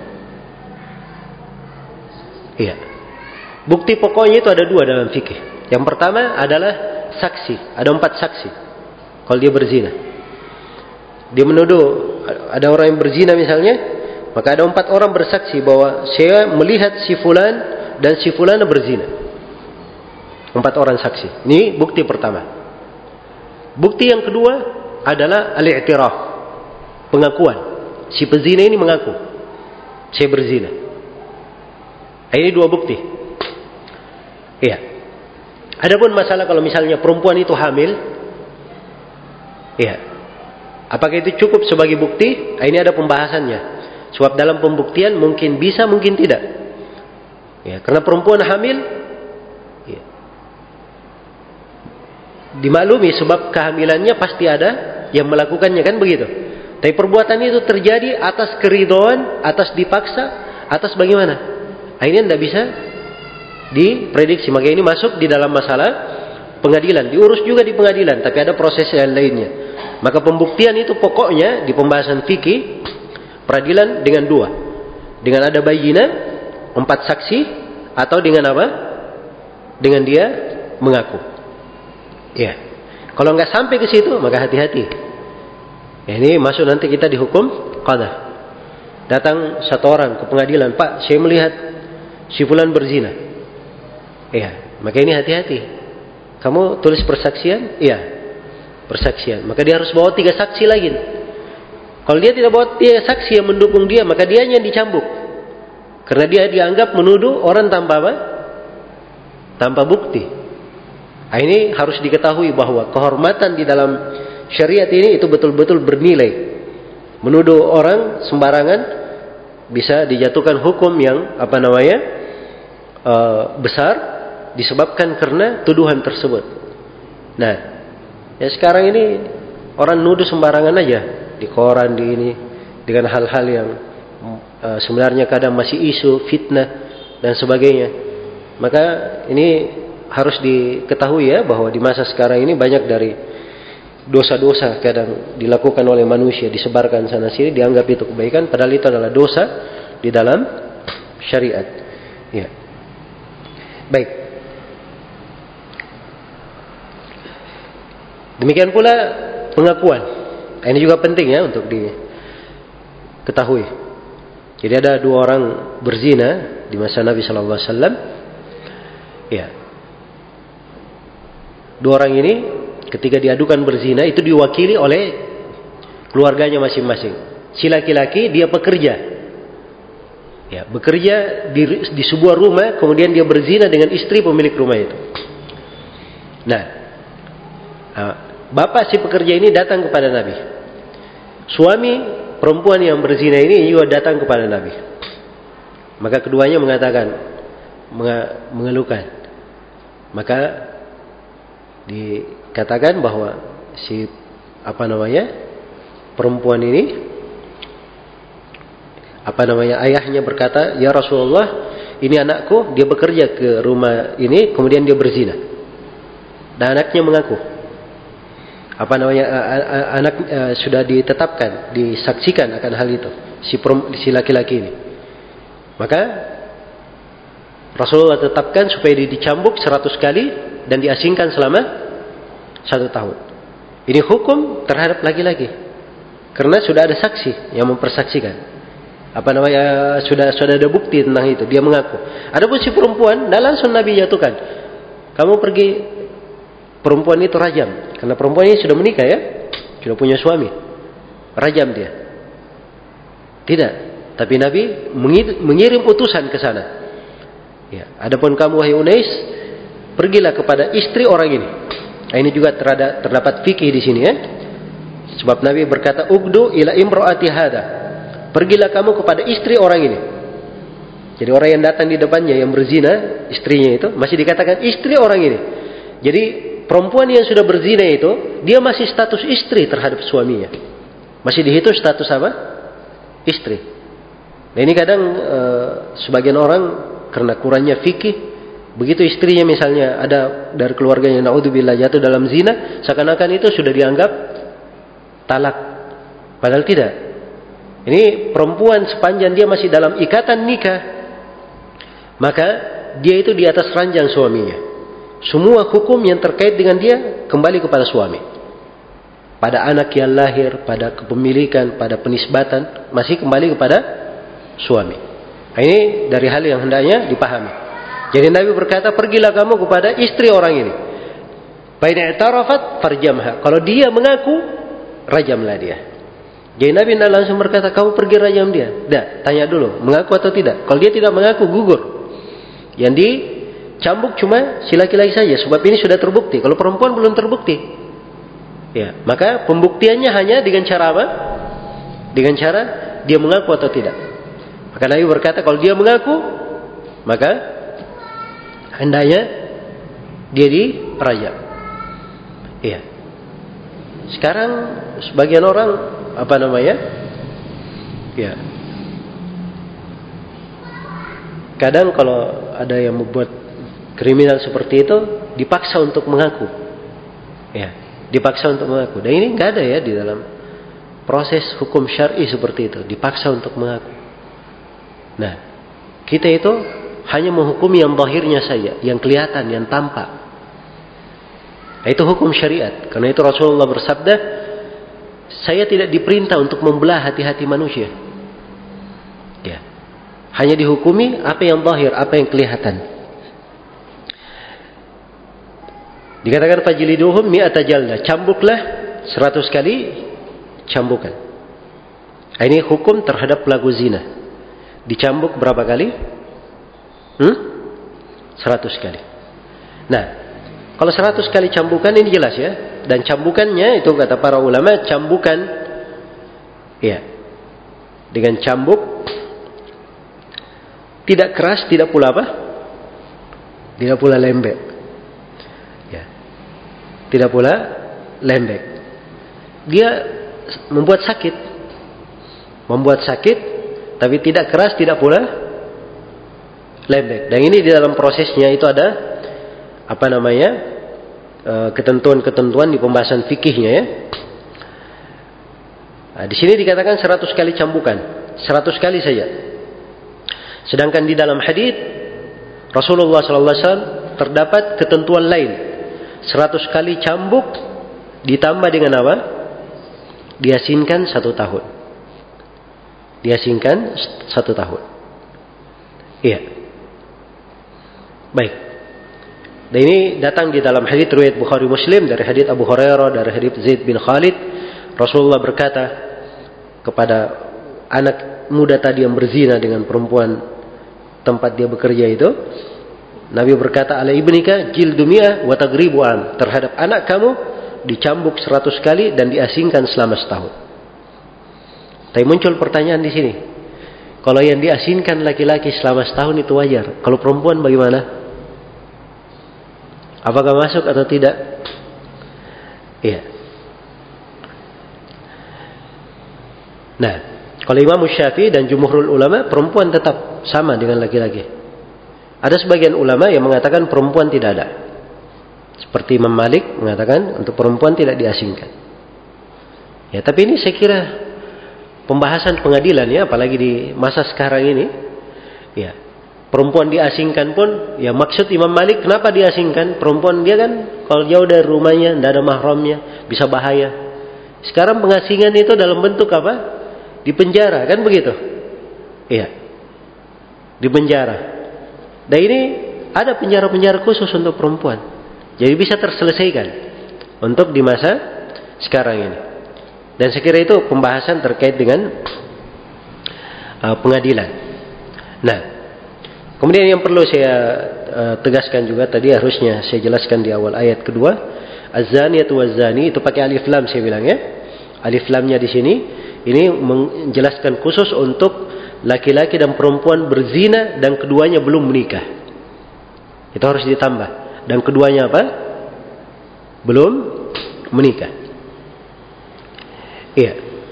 S1: Iya. Bukti pokoknya itu ada dua dalam fikih. Yang pertama adalah saksi, ada empat saksi. Kalau dia berzina, dia menuduh ada orang yang berzina misalnya, maka ada empat orang bersaksi bahwa saya melihat si fulan dan si fulan berzina. Empat orang saksi. Ini bukti pertama. Bukti yang kedua adalah al-i'tiraf, pengakuan. Si pezina ini mengaku, saya berzina. Ini dua bukti. Iya. Adapun masalah kalau misalnya perempuan itu hamil, ya, apakah itu cukup sebagai bukti? Ini ada pembahasannya. Sebab dalam pembuktian mungkin bisa, mungkin tidak. Ya, karena perempuan hamil, ya, dimaklumi sebab kehamilannya pasti ada yang melakukannya, kan begitu. Tapi perbuatan itu terjadi atas keridhaan, atas dipaksa, atas bagaimana? Akhirnya tidak bisa diprediksi. Maka ini masuk di dalam masalah pengadilan, diurus juga di pengadilan, tapi ada proses yang lainnya. Maka pembuktian itu pokoknya di pembahasan fikih peradilan dengan dua, dengan ada bayyinah, empat saksi, atau dengan apa? Dengan dia mengaku. Ya, kalau nggak sampai ke situ maka hati-hati. Ya, ini masuk nanti kita dihukum qadha. Datang satu orang ke pengadilan, Pak, saya melihat si fulan berzina. Iya, maka ini hati-hati. Kamu tulis persaksian? Iya, persaksian. Maka dia harus bawa tiga saksi lagi. Kalau dia tidak bawa tiga saksi yang mendukung dia, maka dia yang dicambuk. Karena dia dianggap menuduh orang tanpa apa? Tanpa bukti. Nah, ini harus diketahui bahwa kehormatan di dalam syariat ini itu betul-betul bernilai. Menuduh orang sembarangan bisa dijatuhkan hukum yang apa namanya uh, besar. Disebabkan karena tuduhan tersebut. Nah, ya sekarang ini orang nuduh sembarangan aja di koran, di ini, dengan hal-hal yang uh, sebenarnya kadang masih isu, fitnah dan sebagainya. Maka ini harus diketahui ya bahwa di masa sekarang ini banyak dari dosa-dosa kadang dilakukan oleh manusia, disebarkan sana sini, dianggap itu kebaikan, padahal itu adalah dosa di dalam syariat. Ya. Baik. Demikian pula pengakuan. Ini juga penting ya untuk diketahui. Jadi ada dua orang berzina di masa Nabi Sallallahu Alaihi Wasallam. Ya, dua orang ini ketika diadukan berzina itu diwakili oleh keluarganya masing-masing. Si laki-laki dia pekerja, ya bekerja di, di sebuah rumah, kemudian dia berzina dengan istri pemilik rumah itu. Nah, bapak si pekerja ini datang kepada Nabi. Suami perempuan yang berzina ini juga datang kepada Nabi. Maka keduanya mengatakan, mengeluhkan. Maka dikatakan bahwa si apa namanya perempuan ini, apa namanya ayahnya berkata, ya Rasulullah, ini anakku, dia bekerja ke rumah ini, kemudian dia berzina. Dan anaknya mengaku, apa namanya anak uh, sudah ditetapkan, disaksikan akan hal itu, si si laki-laki ini. Maka Rasulullah tetapkan supaya dia dicambuk seratus kali dan diasingkan selama satu tahun. Ini hukum terhadap laki-laki, karena sudah ada saksi yang mempersaksikan. Apa namanya sudah sudah ada bukti tentang itu, dia mengaku. Adapun si perempuan, nah langsung Nabi jatuhkan, kamu pergi, perempuan itu rajam, karena perempuan ini sudah menikah ya, sudah punya suami, rajam dia. Tidak, tapi Nabi mengirim utusan ke sana. Ya, adapun kamu wahai Unais, pergilah kepada istri orang ini. Nah, ini juga terada, terdapat fikih di sini ya. Sebab Nabi berkata, "Ugdu ila imraati hada." Pergilah kamu kepada istri orang ini. Jadi orang yang datang di depannya yang berzina, istrinya itu masih dikatakan istri orang ini. Jadi perempuan yang sudah berzina itu, dia masih status istri terhadap suaminya. Masih dihitung status apa? Istri. Nah, ini kadang e, sebagian orang karena kurangnya fikih, begitu istrinya misalnya ada dari keluarganya naudzubillah jatuh dalam zina, seakan-akan itu sudah dianggap talak. Padahal tidak. Ini perempuan sepanjang dia masih dalam ikatan nikah, maka dia itu di atas ranjang suaminya. Semua hukum yang terkait dengan dia kembali kepada suami. Pada anak yang lahir, pada kepemilikan, pada penisbatan, masih kembali kepada suami. Nah, ini dari hal yang hendaknya dipahami. Jadi Nabi berkata, pergilah kamu kepada istri orang ini. Fa in i'tarafat farjamha. Kalau dia mengaku, rajamlah dia. Jadi Nabi tidak langsung berkata, kamu pergi rajam dia. Tidak, tanya dulu, mengaku atau tidak. Kalau dia tidak mengaku, gugur. Yang dicambuk cuma si laki-laki saja, sebab ini sudah terbukti. Kalau perempuan belum terbukti, ya, maka pembuktiannya hanya dengan cara apa? Dengan cara dia mengaku atau tidak. Maka Nabi berkata, kalau dia mengaku, maka hendaknya dia dirajam. Iya. Sekarang sebagian orang apa namanya? Ya. Kadang kalau ada yang membuat kriminal seperti itu, dipaksa untuk mengaku. Ya, dipaksa untuk mengaku. Dan ini enggak ada ya di dalam proses hukum syar'i seperti itu, dipaksa untuk mengaku. Nah, kita itu hanya menghukumi yang zahirnya saja, yang kelihatan, yang tampak. Nah, itu hukum syariat. Karena itu Rasulullah bersabda, saya tidak diperintah untuk membelah hati-hati manusia. Ya. Hanya dihukumi apa yang zahir, apa yang kelihatan. Dikatakan fajliduhum mi'ata jaldah, cambuklah seratus kali cambukan. Nah, ini hukum terhadap pelaku zina. Dicambuk berapa kali? Hmm? seratus kali. Nah, kalau seratus kali cambukan ini jelas ya. Dan cambukannya itu kata para ulama, cambukan ya, dengan cambuk tidak keras, tidak pula apa? Tidak pula lembek. Ya. Tidak pula lembek. Dia membuat sakit. Membuat sakit, tapi tidak keras, tidak pula lembek. Dan ini di dalam prosesnya itu ada apa namanya? ketentuan-ketentuan di pembahasan fikihnya ya. Nah, di sini dikatakan seratus kali cambukan, seratus kali saja. Sedangkan di dalam hadis Rasulullah sallallahu alaihi wasallam terdapat ketentuan lain. seratus kali cambuk ditambah dengan apa? Diasingkan satu tahun. Diasingkan satu tahun. Iya. Baik. Dan ini datang di dalam hadits riwayat Bukhari Muslim dari hadits Abu Hurairah, dari hadits Zaid bin Khalid. Rasulullah berkata kepada anak muda tadi yang berzina dengan perempuan tempat dia bekerja itu, Nabi berkata, ala ibnika jildu mi'ah wa tagribu am, terhadap anak kamu dicambuk seratus kali dan diasingkan selama setahun. Tapi muncul pertanyaan di sini, kalau yang diasingkan laki-laki selama setahun itu wajar, kalau perempuan bagaimana? Apakah masuk atau tidak? Iya. Nah, kalau Imam Syafi'i dan jumhurul ulama, perempuan tetap sama dengan laki-laki. Ada sebagian ulama yang mengatakan perempuan tidak ada. Seperti Imam Malik mengatakan untuk perempuan tidak diasingkan. Ya, tapi ini saya kira pembahasan pengadilan ya, apalagi di masa sekarang ini. Ya, perempuan diasingkan pun, ya maksud Imam Malik kenapa diasingkan? Perempuan dia kan kalau jauh dari rumahnya, tidak ada mahramnya, bisa bahaya. Sekarang pengasingan itu dalam bentuk apa? Di penjara, kan begitu? Iya. Di penjara. Dan ini ada penjara-penjara khusus untuk perempuan. Jadi bisa terselesaikan untuk di masa sekarang ini. Dan saya kira itu pembahasan terkait dengan uh, pengadilan. Nah, kemudian yang perlu saya uh, tegaskan juga tadi harusnya saya jelaskan di awal ayat kedua, az-zaniyatu waz-zani, itu pakai alif lam saya bilang ya. Alif lamnya di sini ini menjelaskan khusus untuk laki-laki dan perempuan berzina dan keduanya belum menikah. Itu harus ditambah. Dan keduanya apa? Belum menikah. Iya.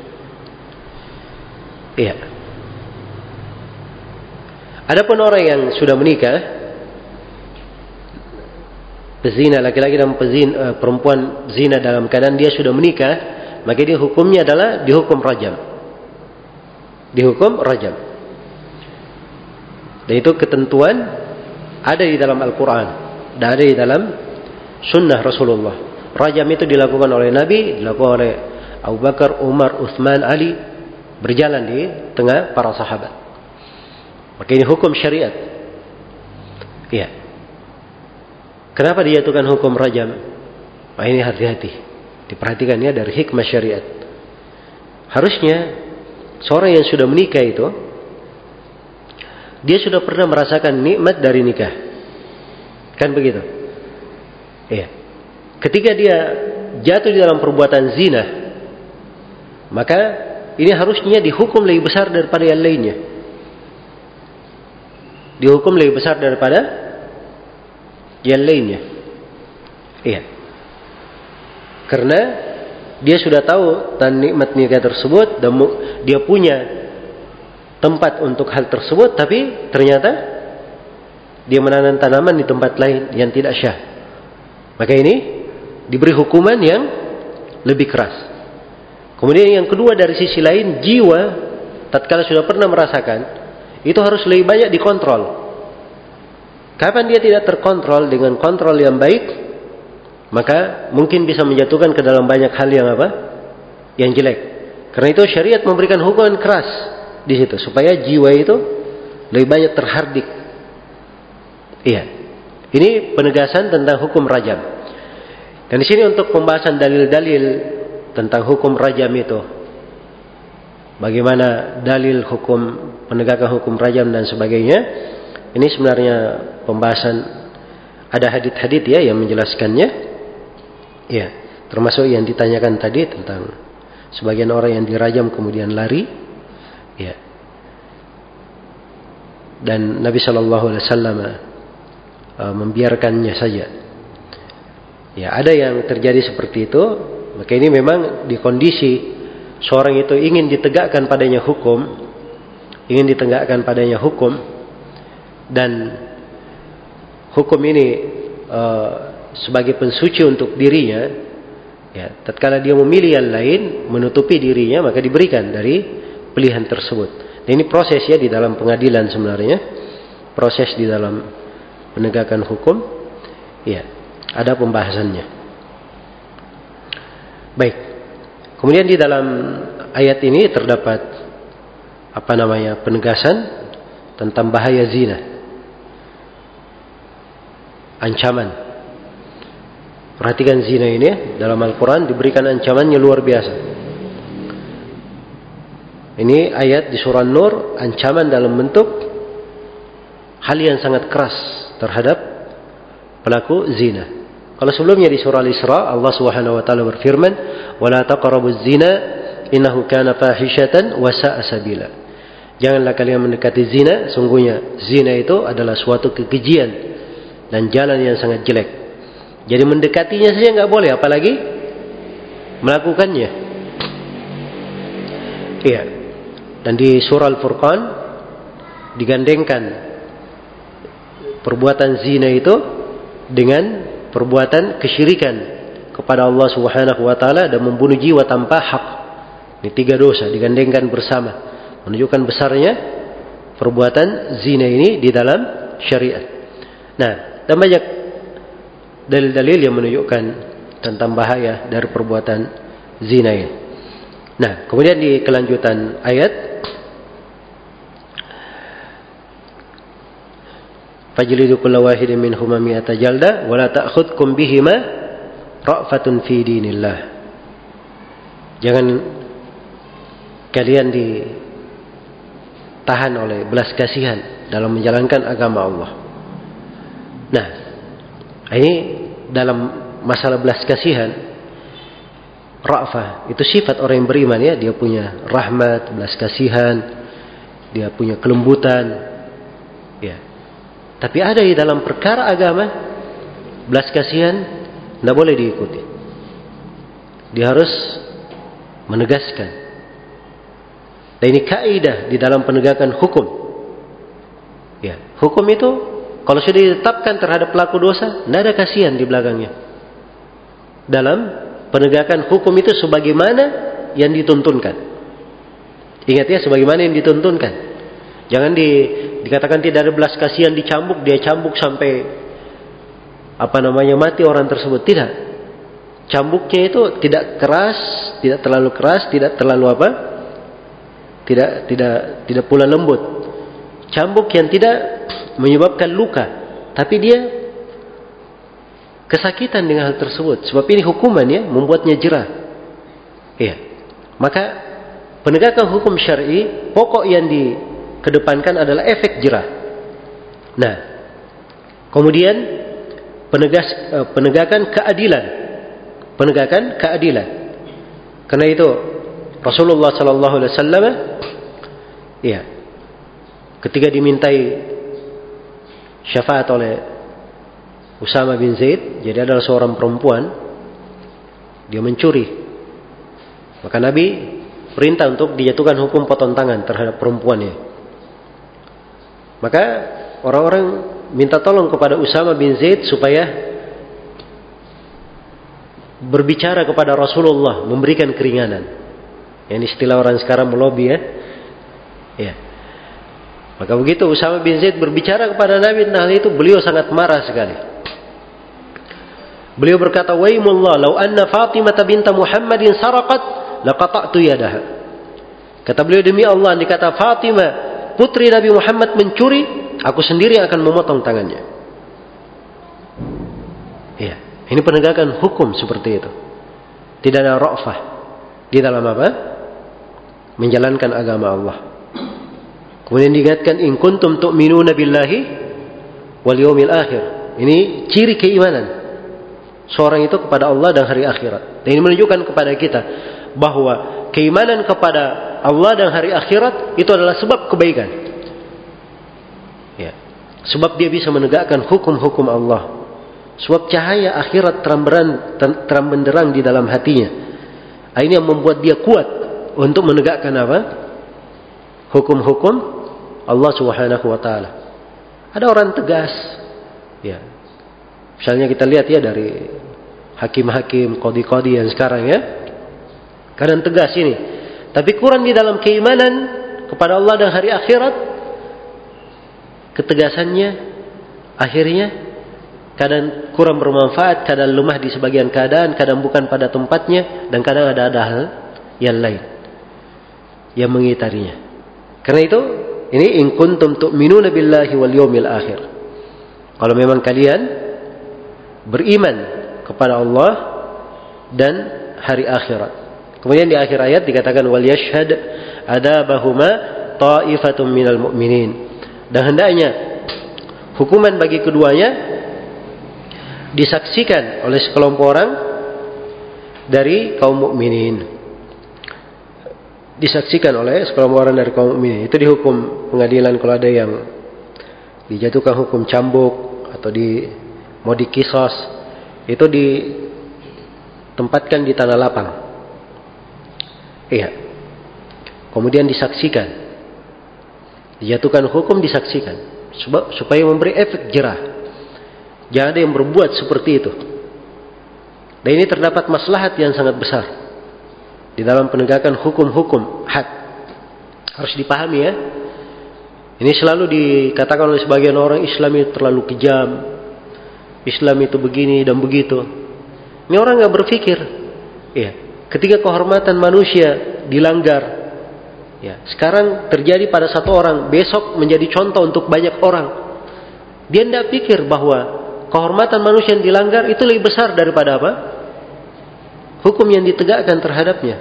S1: Iya. Adapun orang yang sudah menikah, pezina laki-laki dan pezina, perempuan zina dalam keadaan dia sudah menikah, maka dia hukumnya adalah dihukum rajam. Dihukum rajam. Dan itu ketentuan ada di dalam Al-Quran dan ada di dalam sunnah Rasulullah. Rajam itu dilakukan oleh Nabi, dilakukan oleh Abu Bakar, Umar, Uthman, Ali, berjalan di tengah para sahabat. Maka ini hukum syariat. Iya. Kenapa dijatuhkan hukum rajam? Nah, ini hati-hati. Diperhatikan ya dari hikmah syariat. Harusnya seorang yang sudah menikah itu, dia sudah pernah merasakan nikmat dari nikah. Kan begitu? Iya. Ketika dia jatuh di dalam perbuatan zina, maka ini harusnya dihukum lebih besar daripada yang lainnya. Dihukum lebih besar daripada yang lainnya. Iya. Karena dia sudah tahu tentang nikmat nikah tersebut dan dia punya tempat untuk hal tersebut, tapi ternyata dia menanam tanaman di tempat lain yang tidak syah. Maka ini diberi hukuman yang lebih keras. Kemudian yang kedua dari sisi lain, jiwa tatkala sudah pernah merasakan, itu harus lebih banyak dikontrol. Kapan dia tidak terkontrol dengan kontrol yang baik, maka mungkin bisa menjatuhkan ke dalam banyak hal yang apa? Yang jelek. Karena itu syariat memberikan hukuman keras di situ supaya jiwa itu lebih banyak terhardik. Iya. Ini penegasan tentang hukum rajam. Dan di sini untuk pembahasan dalil-dalil tentang hukum rajam itu, bagaimana dalil hukum penegakan hukum rajam dan sebagainya, ini sebenarnya pembahasan ada hadits-hadits ya yang menjelaskannya. Ya, termasuk yang ditanyakan tadi tentang sebagian orang yang dirajam kemudian lari. Ya. Dan Nabi Shallallahu Alaihi Wasallam uh, membiarkannya saja. Ya, ada yang terjadi seperti itu. Maka ini memang di kondisi seorang itu ingin ditegakkan padanya hukum, ingin ditegakkan padanya hukum, dan hukum ini uh, sebagai pensuci untuk dirinya. Ya, tatkala dia memilih yang lain, menutupi dirinya, maka diberikan dari pilihan tersebut. Dan ini proses ya di dalam pengadilan sebenarnya, proses di dalam penegakan hukum, ya ada pembahasannya. Baik. Kemudian di dalam ayat ini terdapat apa namanya penegasan tentang bahaya zina. ancaman. Perhatikan zina ini ya, dalam Al-Quran diberikan ancamannya luar biasa. Ini ayat di surah Nur, ancaman dalam bentuk hal yang sangat keras terhadap pelaku zina. Kalau sebelumnya di surah Al-Isra, Allah Subhanahu wa taala berfirman, "Wala taqrabuz zina innahu kana fahishatan wa sa'a sabila." Janganlah kalian mendekati zina, sungguhnya zina itu adalah suatu kekejian dan jalan yang sangat jelek. Jadi mendekatinya saja enggak boleh, apalagi melakukannya. Iya. Dan di surah Al-Furqan digandengkan perbuatan zina itu dengan perbuatan kesyirikan kepada Allah Subhanahu wa taala dan membunuh jiwa tanpa hak. Ini tiga dosa digandengkan bersama, menunjukkan besarnya perbuatan zina ini di dalam syariat. Nah, dan banyak dalil-dalil yang menunjukkan tentang bahaya dari perbuatan zina ini. Nah, kemudian di kelanjutan ayat, fajlidu kulla wahidin minhuma mi'ata jalda wa la ta'khudkum bihima ra'fatun fi dinillah. Jangan kalian ditahan oleh belas kasihan dalam menjalankan agama Allah. Nah, ini dalam masalah belas kasihan, ra'fah itu sifat orang yang beriman ya, dia punya rahmat, belas kasihan, dia punya kelembutan ya. Tapi ada di dalam perkara agama, belas kasihan tidak boleh diikuti. Dia harus menegaskan. Dan ini kaidah di dalam penegakan hukum. Ya, hukum itu kalau sudah ditetapkan terhadap pelaku dosa, tidak ada kasihan di belakangnya. Dalam penegakan hukum itu sebagaimana yang dituntunkan. Ingat ya, sebagaimana yang dituntunkan. Jangan di, dikatakan tidak ada belas kasihan, dicambuk, dia cambuk sampai apa namanya mati orang tersebut. Tidak. Cambuknya itu tidak keras, tidak terlalu keras, tidak terlalu apa? Tidak tidak tidak pula lembut. Cambuk yang tidak menyebabkan luka, tapi dia kesakitan dengan hal tersebut. Sebab ini hukuman ya, membuatnya jerah. Iya. Maka penegakan hukum syar'i, pokok yang dikedepankan adalah efek jerah. Nah, kemudian penegas, penegakan keadilan, penegakan keadilan. Karena itu Rasulullah Sallallahu Alaihi Wasallam, ya, ketika dimintai syafaat oleh Usama bin Zaid, jadi adalah seorang perempuan, dia mencuri, maka Nabi perintah untuk dijatuhkan hukum potong tangan terhadap perempuannya. Maka orang-orang minta tolong kepada Usama bin Zaid supaya berbicara kepada Rasulullah, memberikan keringanan. Yang istilah orang sekarang melobi ya. Ya. Maka begitu Usama bin Zaid berbicara kepada Nabi tentang hal itu, beliau sangat marah sekali. Beliau berkata, "Waimullah, law anna Fatimah binta Muhammadin saraqat, laqata'tu yadaha." Kata beliau, demi Allah, dikata Fatimah putri Nabi Muhammad mencuri, aku sendiri akan memotong tangannya. Ya, ini penegakan hukum seperti itu. Tidak ada ra'fah di dalam apa? Menjalankan agama Allah. Kemudian diingatkan, in kuntum tu'minuna billahi wal yawmil akhir. Ini ciri keimanan seorang itu kepada Allah dan hari akhirat. Dan ini menunjukkan kepada kita bahwa keimanan kepada Allah dan hari akhirat itu adalah sebab kebaikan. Ya. Sebab dia bisa menegakkan hukum-hukum Allah. Sebab cahaya akhirat terang benderang, terang benderang di dalam hatinya. Ini yang membuat dia kuat untuk menegakkan apa? Hukum-hukum Allah Subhanahu wa taala. Ada orang tegas. Ya. Misalnya kita lihat ya dari hakim-hakim, qadi-qadi yang sekarang ya. Kadang tegas ini. Tapi kurang di dalam keimanan kepada Allah dan hari akhirat. Ketegasannya akhirnya kadang kurang bermanfaat, kadang lemah di sebagian keadaan, kadang bukan pada tempatnya, dan kadang ada ada hal yang lain yang mengitarinya. Karena itu, ini in kuntum tu'minuna billahi wal yawmil akhir. Kalau memang kalian beriman kepada Allah dan hari akhirat. Kemudian di akhir ayat dikatakan wal yashhad adabahuma ta'ifatun minal mu'minin. Dan hendaknya hukuman bagi keduanya disaksikan oleh sekelompok orang dari kaum mukminin. Disaksikan oleh sekelompok orang dari kaum mukminin. Itu dihukum pengadilan kalau ada yang dijatuhkan hukum cambuk atau di mau dikisos, itu ditempatkan di tanah lapang. Iya. Kemudian disaksikan. Dijatuhkan hukum disaksikan. Sebab supaya memberi efek jerah. Jangan ada yang berbuat seperti itu. Dan ini terdapat maslahat yang sangat besar di dalam penegakan hukum-hukum had. Harus dipahami ya. Ini selalu dikatakan oleh sebagian orang Islam itu terlalu kejam. Islam itu begini dan begitu. Ini orang nggak berpikir. Ya, ketika kehormatan manusia dilanggar, ya, sekarang terjadi pada satu orang, besok menjadi contoh untuk banyak orang. Dia tidak pikir bahwa kehormatan manusia yang dilanggar itu lebih besar daripada apa? Hukum yang ditegakkan terhadapnya.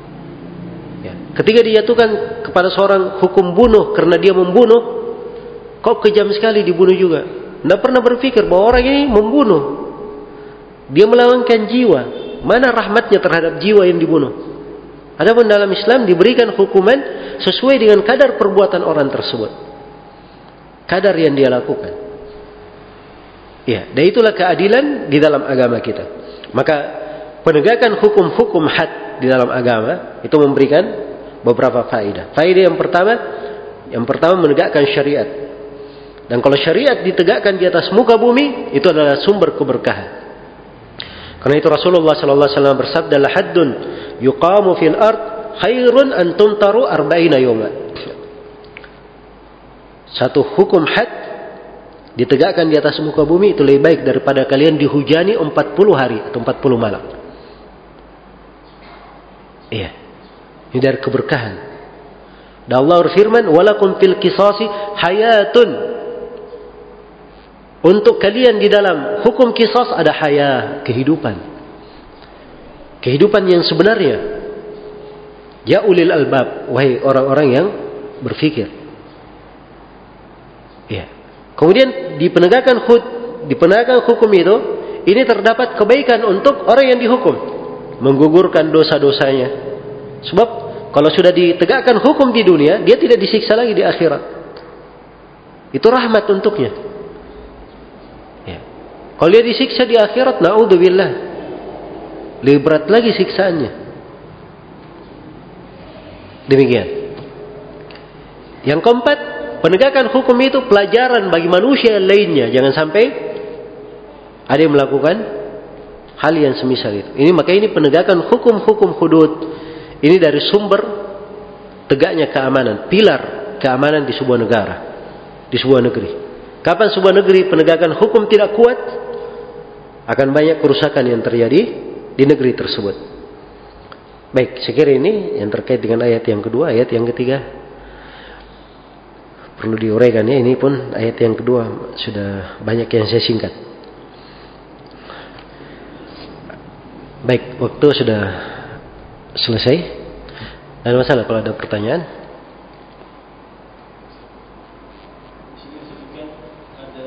S1: Ya. Ketika dijatuhkan kepada seorang hukum bunuh karena dia membunuh, kok kejam sekali dibunuh juga. Tidak pernah berpikir bahwa orang ini membunuh. Dia melawangkan jiwa. Mana rahmatnya terhadap jiwa yang dibunuh? Adapun dalam Islam diberikan hukuman sesuai dengan kadar perbuatan orang tersebut. Kadar yang dia lakukan. Ya, dan itulah keadilan di dalam agama kita. Maka penegakan hukum-hukum had di dalam agama itu memberikan beberapa faedah. Faedah yang pertama, yang pertama menegakkan syariat. Dan kalau syariat ditegakkan di atas muka bumi, itu adalah sumber keberkahan. Karena itu Rasulullah sallallahu alaihi wasallam bersabda, "La haddun yuqamu fil ard khairun an tumtaru arba'ina yawma." Satu hukum had ditegakkan di atas muka bumi itu lebih baik daripada kalian dihujani empat puluh hari atau empat puluh malam. Iya. Ini dari keberkahan. Dan Allah berfirman, "Walakum fil qisasi hayatun." Untuk kalian di dalam hukum qisas ada haya, kehidupan. Kehidupan yang sebenarnya. Ya ulil albab, wahai orang-orang yang berfikir. Iya. Kemudian di penegakan hud, di penegakan hukum itu, ini terdapat kebaikan untuk orang yang dihukum, menggugurkan dosa-dosanya. Sebab kalau sudah ditegakkan hukum di dunia, dia tidak disiksa lagi di akhirat. Itu rahmat untuknya. Ya. Kalau dia disiksa di akhirat, naudzubillah, lebih berat lagi siksaannya. Demikian. Yang keempat, penegakan hukum itu pelajaran bagi manusia yang lainnya. Jangan sampai ada yang melakukan hal yang semisal itu. Ini maka ini penegakan hukum-hukum hudud. Ini dari sumber tegaknya keamanan, pilar keamanan di sebuah negara, di sebuah negeri. Kapan sebuah negeri penegakan hukum tidak kuat, akan banyak kerusakan yang terjadi di negeri tersebut. Baik, sekira ini yang terkait dengan ayat yang kedua. Ayat yang ketiga perlu diuraikan ya, ini pun ayat yang kedua sudah banyak yang saya singkat. Baik, waktu sudah selesai. Ada masalah kalau ada pertanyaan?
S2: Di sini disebutkan ada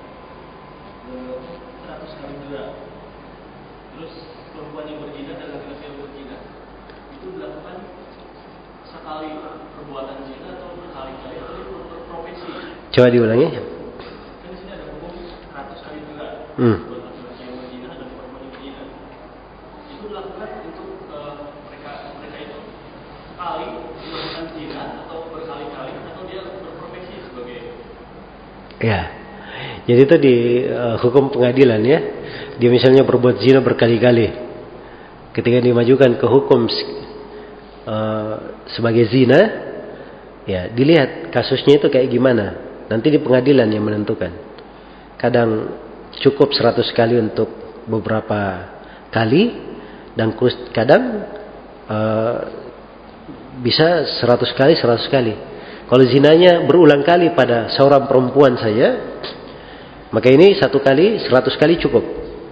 S2: seratus kali zina. Terus perempuan yang berzina dan laki-laki yang berzina itu dilakukan sekali perbuatan zina atau berkali-kali atau berprofesi.
S1: Coba diulangi.
S2: Kan di sini ada hukum seratus kali zina.
S1: Hmm.
S2: Buat laki-laki yang berzina dan perempuan yang berzina. Itu dilakukan untuk uh, mereka mereka itu sekali melakukan zina atau berkali-kali atau dia berprofesi sebagai.
S1: Ya. Jadi itu di uh, hukum pengadilan ya. Dia misalnya berbuat zina berkali-kali. Ketika dimajukan ke hukum uh, sebagai zina, ya dilihat kasusnya itu kayak gimana. Nanti di pengadilan yang menentukan. Kadang cukup seratus kali untuk beberapa kali, dan kadang uh, bisa seratus kali, seratus kali. Kalau zinanya berulang kali pada seorang perempuan saja, maka ini satu kali, seratus kali cukup.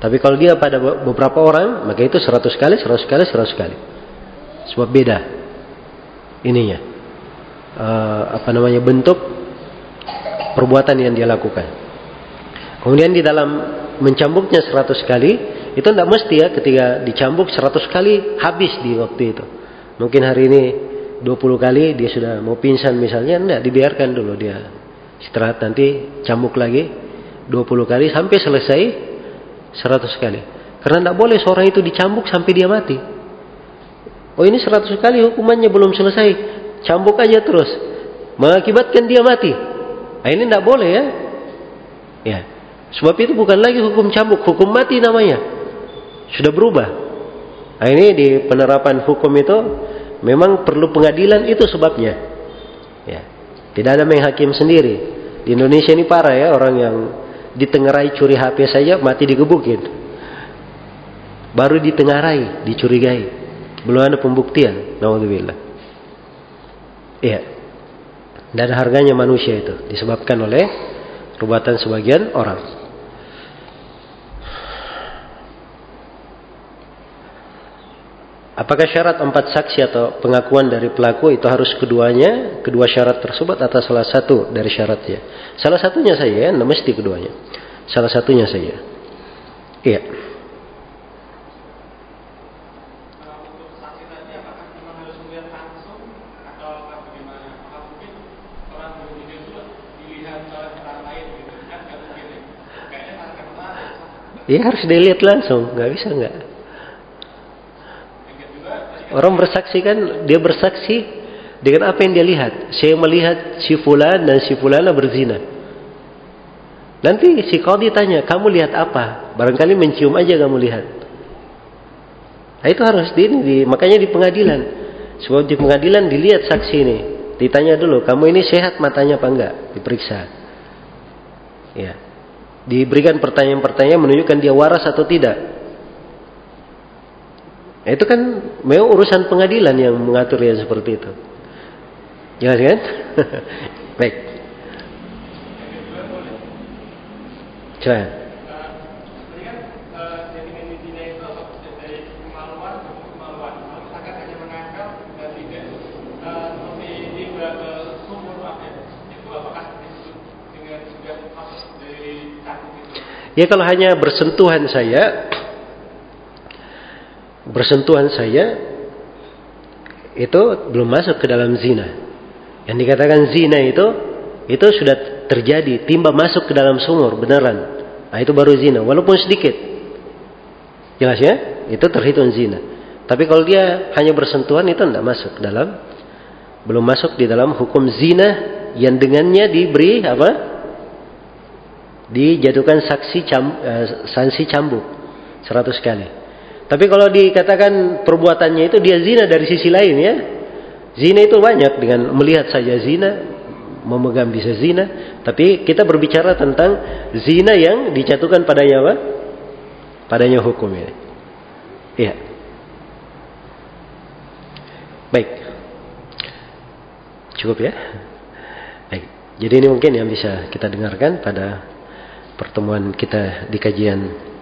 S1: Tapi kalau dia pada beberapa orang, maka itu seratus kali, seratus kali, seratus kali. Sebab beda ininya, uh, apa namanya, bentuk perbuatan yang dia lakukan. Kemudian di dalam mencambuknya seratus kali, itu tidak mesti ya ketika dicambuk seratus kali habis di waktu itu. Mungkin hari ini dua puluh kali dia sudah mau pingsan misalnya, tidak, dibiarkan dulu dia istirahat, nanti cambuk lagi dua puluh kali sampai selesai seratus kali. Karena tidak boleh seorang itu dicambuk sampai dia mati. Oh, ini seratus kali hukumannya belum selesai, cambuk aja terus, mengakibatkan dia mati. Nah, ini tidak boleh ya. Ya, sebab itu bukan lagi hukum cambuk, hukum mati namanya. Sudah berubah. Nah, ini di penerapan hukum itu memang perlu pengadilan, itu sebabnya. Ya, tidak ada main hakim sendiri. Di Indonesia ini parah ya, orang yang ditengarai curi H P saja mati digebukin. Baru ditengarai, dicurigai, belum ada pembuktian. Naudzubillah. Iya. Tidak ada harganya manusia itu, disebabkan oleh perbuatan sebagian orang. Apakah syarat empat saksi atau pengakuan dari pelaku itu harus keduanya, kedua syarat tersebut, atau salah satu dari syaratnya? Salah satunya saja, tidak mesti keduanya. Salah satunya saja. Iya.
S2: Untuk saksi tadi, apakah memang harus melihat langsung atau bagaimana? Apakah mungkin orang berbeda itu dilihat oleh orang lain gitu? Kan nggak mungkin ya. Kayaknya harus kemarin.
S1: Iya, harus dilihat langsung, nggak bisa nggak. Orang bersaksi kan, dia bersaksi dengan apa yang dia lihat. Saya melihat si fulan dan si fulana berzina. Nanti si qadhi tanya, kamu lihat apa? Barangkali mencium aja kamu lihat. Nah, itu harus di, di makanya di pengadilan. Sebab di pengadilan dilihat saksi ini, ditanya dulu, kamu ini sehat matanya apa enggak? Diperiksa. Ya. Diberikan pertanyaan-pertanyaan menunjukkan dia waras atau tidak. Itu kan memang urusan pengadilan yang mengatur yang seperti itu. Jelas kan? Baik. Coba.
S2: Tadi kan definisi zina itu dari kemaluan ke kemaluan. Kalau misalkan hanya menganggap dan tidak seperti tiba ke sumur apa itu, apakah disebut dengan sudah masuk dari cambuk itu?
S1: Ya, kalau hanya bersentuhan saya, bersentuhan saya itu belum masuk ke dalam zina. Yang dikatakan zina itu itu sudah terjadi, timba masuk ke dalam sumur beneran. Nah, itu baru zina, walaupun sedikit. Jelas ya? Itu terhitung zina. Tapi kalau dia hanya bersentuhan, itu tidak masuk dalam, belum masuk di dalam hukum zina yang dengannya diberi apa? Dijatuhkan saksi cam, eh, sanksi cambuk seratus kali. Tapi kalau dikatakan perbuatannya itu dia zina dari sisi lain ya. Zina itu banyak, dengan melihat saja zina, memegang bisa zina. Tapi kita berbicara tentang zina yang dijatuhkan padanya apa? Padanya hukum ini. Iya. Baik. Cukup ya? Baik. Jadi ini mungkin yang bisa kita dengarkan pada pertemuan kita di kajian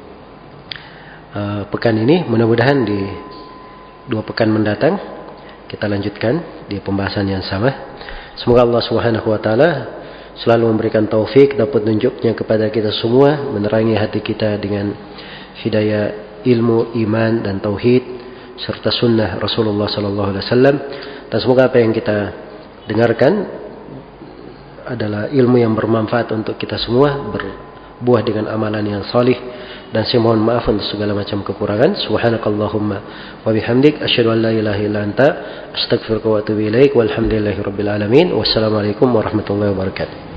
S1: Uh, pekan ini. Mudah-mudahan di dua pekan mendatang kita lanjutkan di pembahasan yang sama. Semoga Allah Subhanahu wa taala selalu memberikan taufik dan petunjuknya kepada kita semua, menerangi hati kita dengan hidayah ilmu, iman dan tauhid serta sunnah Rasulullah sallallahu alaihi wasallam. Dan semoga apa yang kita dengarkan adalah ilmu yang bermanfaat untuk kita semua, berbuah dengan amalan yang salih. Dan saya mohon maaf untuk segala macam kekurangan. Subhanakallahumma wa bihamdik asyhadu an la ilaha illa anta astaghfiruka wa atubu ilaik. Walhamdulillahirabbil alamin. Wassalamualaikum warahmatullahi wabarakatuh.